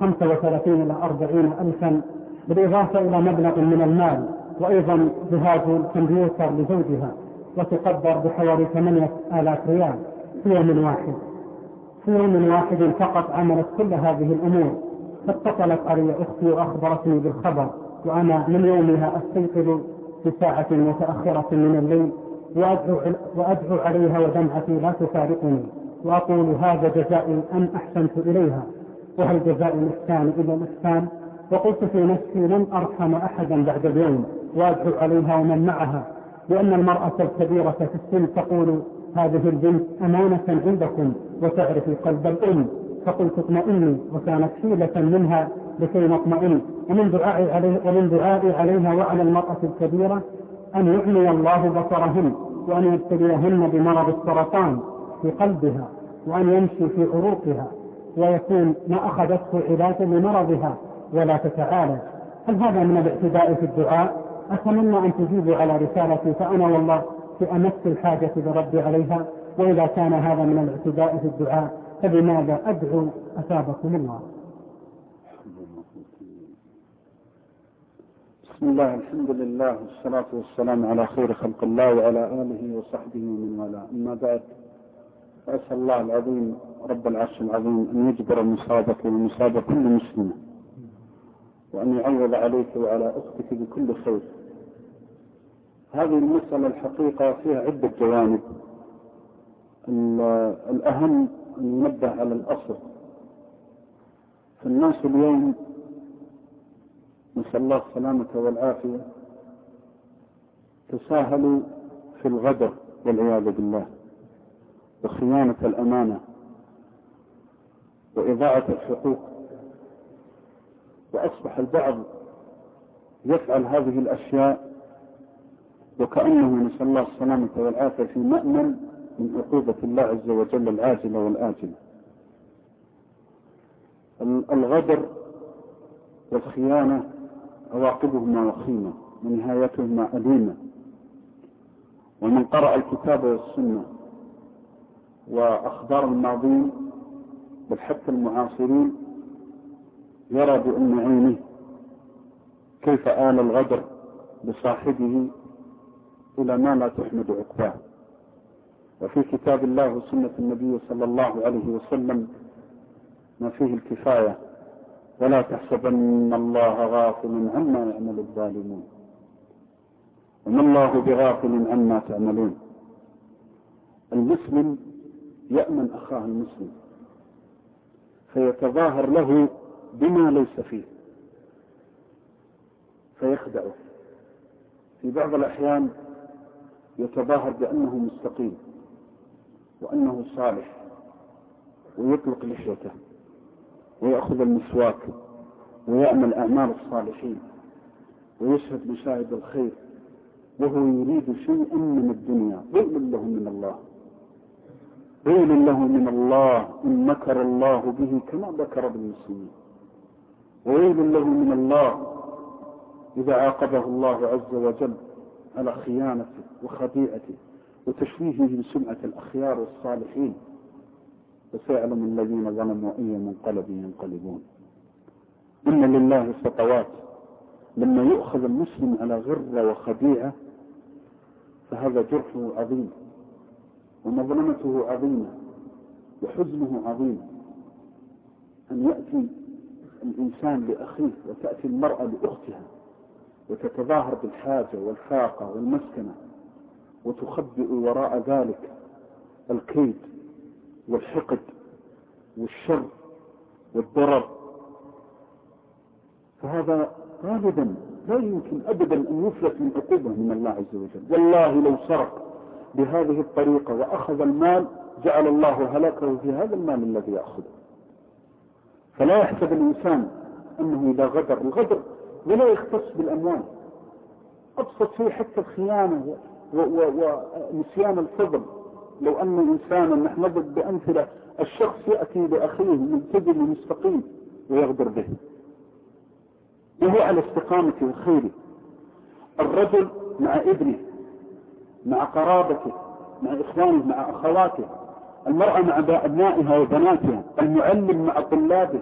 35 إلى 40 ألفا، بالإضافة إلى مبلغ من المال، وأيضا جهاز الكمبيوتر لزوجها، وتقدر بحوالي 8,000 ريال في يوم واحد. في يوم واحد فقط عملت كل هذه الأمور. فاتصلت علي أختي وأخبرتني بالخبر، وأنا من يومها أستيقظ في ساعة متأخرة من الليل وأدعو عليها ودمعتي لا تفارقني، وأقول هذا جزائي أن أحسنت إليها، وهل جزاء الإحسان إلا الإحسان؟ وقلت في نفسي لن أرحم أحدا بعد اليوم، وأدعو عليها ومن معها، لأن المرأة الكبيرة في السن تقول هذه البنت أمانة عندكم وتعرف قلب الأم. فقلت اطمئني، وكانت حيلة منها لكي نطمئن. ومن دعائي عليها وعلى المرأة الكبيرة أن يعمي الله بصرهن، وأن يبتليهن بمرض السرطان في قلبها، وأن يمشي في عروقها، ويكون ما أخذته علاجا لمرضها ولا تتعالج. هل هذا من الاعتداء في الدعاء؟ أتمنى أن تجيبوا على رسالتي، فأنا والله في أمس الحاجة بالرد عليها. وإذا كان هذا من الاعتداء في الدعاء فبماذا أدعو أثابكم الله؟ بسم الله، الحمد لله، والصلاة والسلام على خير خلق الله وعلى آله وصحبه ومن والاه. أما بعد، فأسأل الله العظيم رب العرش العظيم أن يجبر مصابك ومصاب كل مسلم، وأن يعوض عليك وعلى أختك بكل خير. هذه المسألة الحقيقة فيها عدة جوانب. الأهم أن ينبه على الأصل. فالناس اليوم نسأل الله السلامة والعافية تساهلوا في الغدر والعياذ بالله، وخيانة الأمانة، وإضاعة الحقوق. وأصبح البعض يفعل هذه الأشياء وكأنه نسأل الله السلامة والعافية في مأمن من عقوبة الله عز وجل العاجلة والآجلة. الغدر والخيانة عواقبهما وخيمة ونهايتهما أليمة. ومن قرأ الكتاب والسنة وأخبار الماضين بل حتى المعاصرين يرى بأم عينه كيف آل الغدر بصاحبه إلى ما لا تحمد عقباه. وفي كتاب الله وسنة النبي صلى الله عليه وسلم ما فيه الكفاية: ولا تحسبن الله غافل عما يعمل الظالمون، وما الله بغافل عما تعملون. المسلم يأمن أخاه المسلم فيتظاهر له بما ليس فيه فيخدعه. في بعض الأحيان يتظاهر بأنه مستقيم وأنه صالح، ويطلق لحيته ويأخذ المسواك ويعمل أعمال الصالحين ويشهد مشاهد الخير، وهو يريد شيئا من الدنيا. ويل له من الله، ويل له من الله إن مكر الله به كما ذكر بالمسلمين، وويل له من الله إذا عاقبه الله عز وجل على خيانته وخطيئته وتشويهه بسمعة الأخيار والصالحين. وسيعلم الذين ظلموا أي منقلب ينقلبون. إن لله سطوات. لما يؤخذ المسلم على غرة وخديعة فهذا جرحه عظيم، ومظلمته عظيمة، وحزنه عظيم. أن يأتي الإنسان لأخيه وتأتي المرأة لأختها وتتظاهر بالحاجة والفاقة والمسكنة، وتخبئ وراء ذلك الكيد والحقد والشر والضرر. فهذا غالبا لا يمكن أبدا أن يفلت من عقوبة من الله عز وجل. والله لو سرق بهذه الطريقة وأخذ المال جعل الله هلاكه في هذا المال الذي يأخذه. فلا يحسب الإنسان أنه إذا غدر، الغدر ولا يختص بالأموال، أبسط فيه حتى الخيانة ونسيان الفضل. لو أن إنسانا نحن نضرب بأمثلة: الشخص يأتي لأخيه ملتزم ومستقيم ويغدر به وهو على استقامة وخيره. الرجل مع ابنه، مع قرابته، مع إخوانه، مع أخواته، المرأة مع أبنائها وبناتها، المعلم مع طلابه،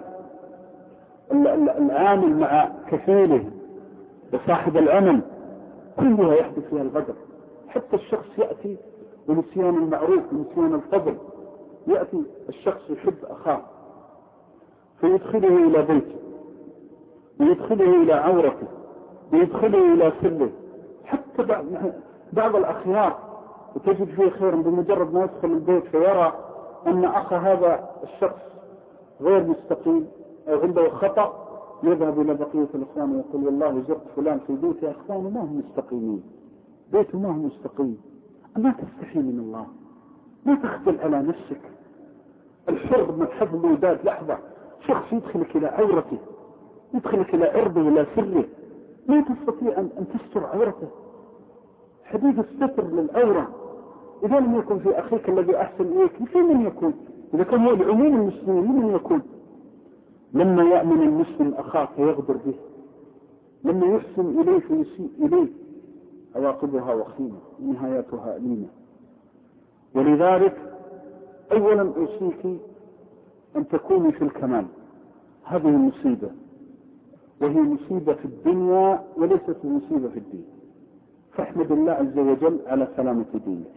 العامل مع كفيله وصاحب العمل، كلها يحدث فيها الغدر. حتى الشخص يأتي ونسيان المعروف ونسيان الفضل. يأتي الشخص يحب أخاه فيدخله إلى بيته، ويدخله إلى عورته، ويدخله إلى سره. حتى بعض الأخيار وتجد فيه خيرا بمجرد ما يدخل البيت فيرى أن أخ هذا الشخص غير مستقيم أو عنده خطأ، يذهب إلى بقية الإخوان ويقول: والله زرت فلان في بيته، أخوانه ما هم مستقيمين، بيته ما هو مستقيم. أما تستحي من الله، ما تخجل على نفسك. الحر من حفظ الوداد. لحظة، شخص يدخلك إلى عورته، يدخلك إلى عرضه، إلى سره، ما تستطيع أن تستر عورته. حديث الستر للعورة إذا لم يكن في أخيك الذي أحسن إليك في من يكون؟ إذا كان هو العموم المسلمين من يكون؟ لما يأمن المسلم أخاك يغدر به، لما يحسن إليه فيسيء إليه، عواقبها وخيمة ونهايتها أليمة. ولذلك أولا أوصيك أن تكوني في الكمال. هذه مصيبة، وهي مصيبة في الدنيا وليست مصيبة في الدين، فاحمد الله عز وجل على سلامة دينك.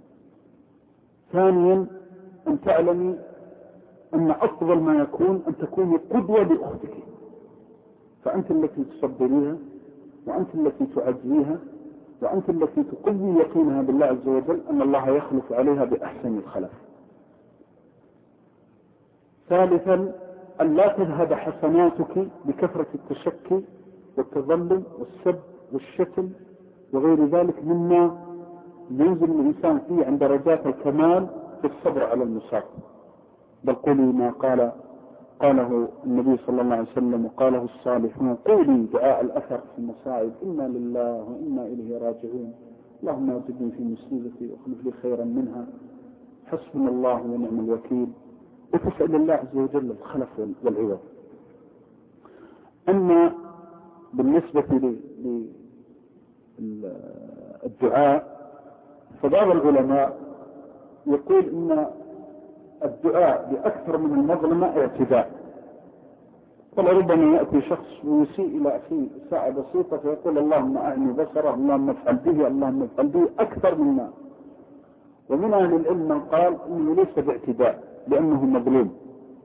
ثانيا أن تعلمي أن أفضل ما يكون أن تكوني قدوة لأختك، فأنت التي تصبريها، وأنت التي تعزيها، وأنت التي تقوي يقينها بالله عز وجل أن الله يخلف عليها بأحسن الخلف. ثالثا أن لا تذهب حسناتك بكثرة التشكي والتظلم والسب والشتم وغير ذلك مما ينزل الإنسان فيه عند درجات الكمال في الصبر على المصاب. بل قولي ما قاله النبي صلى الله عليه وسلم وقاله الصالحون: قولي دعاء الأثر في المصائب: إنا لله وإنا إليه راجعون، اللهم اجدني في مصيبتي واخلف لي خيرا منها، حسبنا الله ونعم الوكيل، وتسأل الله عز وجل الخلف والعوض. أما بالنسبة للدعاء فبعض العلماء يقول إن الدعاء بأكثر من المظلمة اعتداء. ولربما يأتي شخص ويسيء إلى أخيه ساعة بسيطة فيقول اللهم أعني بصره، اللهم افعل به، اللهم افعل به، أكثر مما. ومن أهل العلم من قال إنه ليس باعتداء لأنه مظلوم،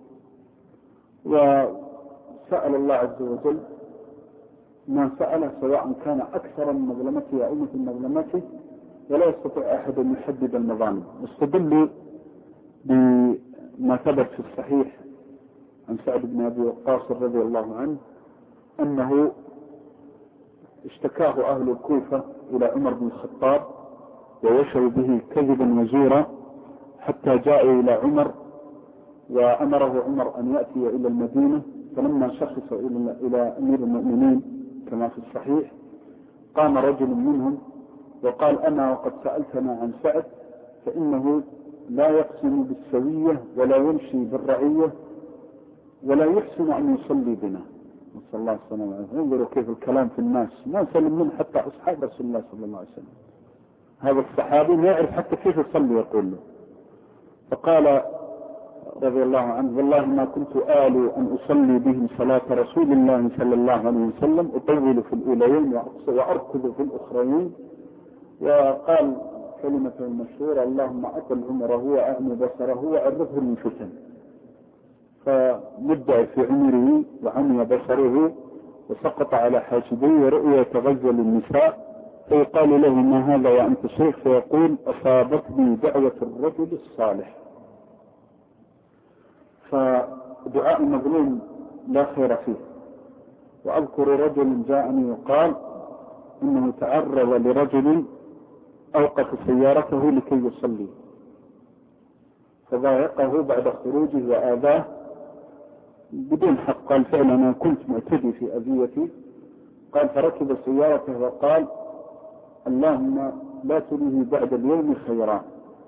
وسأل الله عز وجل ما سأله سواء كان أكثر من مظلمته أو مثل مظلمته، ولا يستطيع أحد أن يحدد المظالم. واستدل بما ثبت في الصحيح عن سعد بن أبي وقاص رضي الله عنه أنه اشتكاه أهل الكوفة إلى عمر بن الخطاب ووشوا به كذبا وزورا حتى جاءوا إلى عمر، وأمره عمر أن يأتي إلى المدينة. فلما شخص إلى أمير المؤمنين كما في الصحيح قام رجل منهم وقال: أنا وقد سألتنا عن سعد فإنه لا يقسم بالسوية ولا يمشي بالرعية ولا يحسن أن يصلي بنا، نسأل الله السلامة والعافية. انظروا كيف الكلام في الناس، ما سلم منه حتى أصحاب رسول الله صلى الله عليه وسلم. هذا الصحابي ما يعرف حتى كيف يصلي يقول له. فقال رضي الله عنه: والله ما كنت آل أن أصلي بهم صلاة رسول الله صلى الله عليه وسلم، أطول في الأوليين وأركض في الأخرين. وقال كلمة مشهورة: اللهم أطل عمره وأعمي بصره وعرفه للفتن. فمدع في عمره وعمي بصره وسقط على حاجبيه ورؤيا يتغزل النساء، فيقال له: ما هذا يا أنت شيخ؟ فيقول: أصابتني دعوة الرجل الصالح. فدعاء المظلوم لا خير فيه. وأذكر رجل جاءني وقال إنه تعرض لرجل أوقف سيارته لكي يصلي فضايقه بعد خروجه وآذاه بدون حق. قال: فعلا أنا كنت معتدي في أذيتي. قال: فركب سيارته وقال: اللهم لا تريه بعد اليوم خيرا.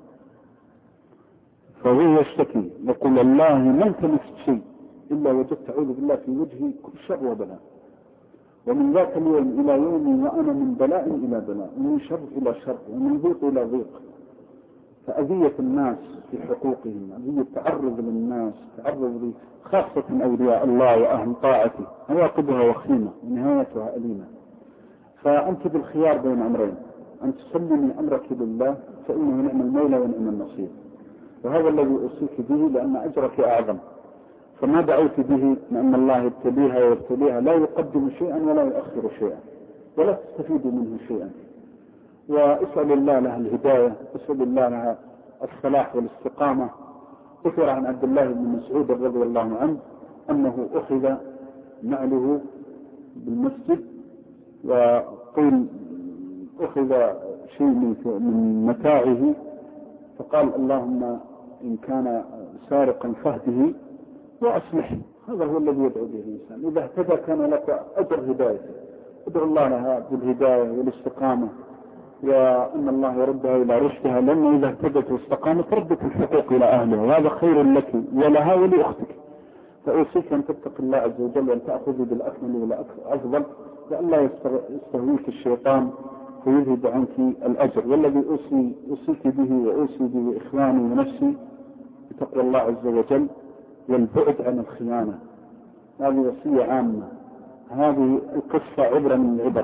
فهو يشتكي يقول: الله ما التمست شيء إلا وجدت أعوذ بالله في وجهي كل شر وبلاء، ومن ذاك اليوم إلى يومي وأنا من بلاء إلى بلاء، ومن شر إلى شر، ومن ضيق إلى ضيق. فأذية الناس في حقوقهم، أذية تعرض للناس، تعرض خاصة أولياء الله وأهل طاعته، عواقبها وخيمة ونهايتها أليمة. فأنت بالخيار بين أمرين: أن تسلمي أمرك لله فإنه نعم المولى ونعم النصير، وهذا الذي أوصيك به لأن أجرك أعظم. فما دعوت به لأن الله يبتليها ويبتليها لا يقدم شيئا ولا يؤخر شيئا ولا تستفيد منه شيئا. واسأل الله لها الهداية، اسأل الله لها الصلاح والاستقامة. ذكر عن عبد الله بن مسعود رضي الله عنه أنه أخذ نعله بالمسجد وقيل أخذ شيء من متاعه، فقال: اللهم إن كان سارقا فهده وأصلحه. هذا هو الذي يدعو به الإنسان. إذا اهتدى كان لك أجر هدايته. ادعو الله لها بالهداية والاستقامة وأن الله يردها إلى رشدها، لأنه إذا اهتدت واستقامت ردت الحقوق إلى أهلها، وهذا خير لك ولها ولأختك. فأوصيك أن تتق الله عز وجل وأن تأخذي بالأكمل والأفضل، لألا يستهويك الشيطان فيذهب عنك الأجر. والذي أوصيك به وأوصي به إخواني ونفسي بتقوى الله عز وجل والبعد عن الخيانة. هذه وصية عامة. هذه القصة عبرة من العبر.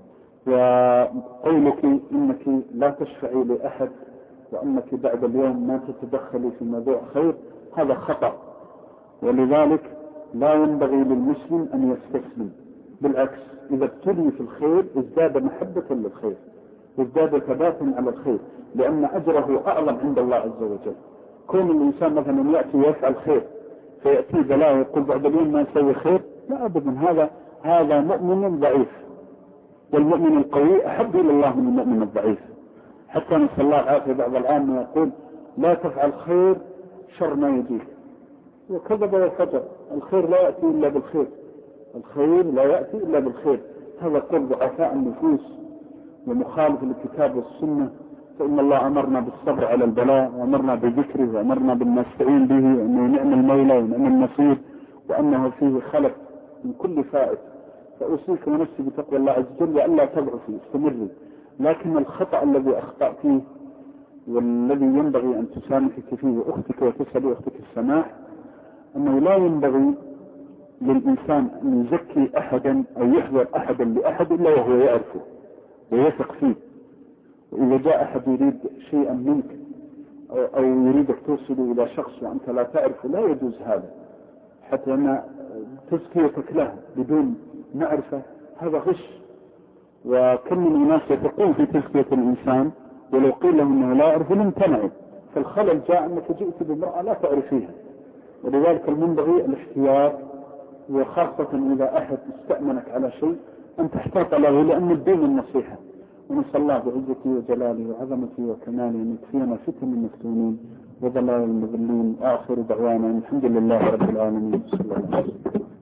وقولك إنك لا تشفعي لأحد وأنك بعد اليوم ما تتدخلي في موضوع خير، هذا خطأ. ولذلك لا ينبغي للمسلم أن يستسلم، بالعكس إذا ابتلي في الخير ازداد محبة للخير وازداد ثباتا على الخير، لأن أجره أعظم عند الله عز وجل. كون الإنسان مثلا يأتي ويفعل خير فيأتي بلاء ويقول بعد اليوم ما يسوي خير، لا أبدا، هذا مؤمن ضعيف. والمؤمن القوي أحب إلى الله من المؤمن الضعيف. حتى نسأل الله العافية بعض العامة يقول لا تفعل خير شر ما يجيك، وكذب وفجر. الخير لا يأتي إلا بالخير، الخير لا يأتي إلا بالخير. هذا قول ضعفاء النفوس ومخالف للكتاب والسنة. فإن الله أمرنا بالصبر على البلاء، وأمرنا بذكره، وأمرنا بالنستعين به، وأنه نعم المولى ونعم النصير، وأنه فيه خلق من كل فائد. فأوصيك ونفسي بتقوى الله عز وجل وألا تضعفي، استمري. لكن الخطأ الذي أخطأت فيه والذي ينبغي أن تسامحك فيه أختك وتسأل أختك السماح، أنه لا ينبغي للإنسان أن يزكي أحدا أو يحذر أحدا لأحد إلا وهو يعرفه ويثق فيه. وإذا جاء أحد يريد شيئا منك أو يريدك توصل إلى شخص وأنت لا تعرفه، لا يجوز هذا، حتى أن تزكيتك له بدون معرفة هذا غش. وكم من الناس يثقون في تزكية الإنسان ولو قيل له أنه لا يعرف لم تنعم. فالخلل جاء أنك جئت بامرأة لا تعرفيها. ولذلك المنبغي الاحتياط، وخاصة إذا أحد استأمنك على شيء أن تحتاط له، لأن الدين النصيحة. ونسأل الله بعزته وجلاله وعظمته وكماله أن يكفينا فتن المفتونين وضلال المضلين. آخر دعوانا الحمد لله رب العالمين. صلى الله عليه وسلم.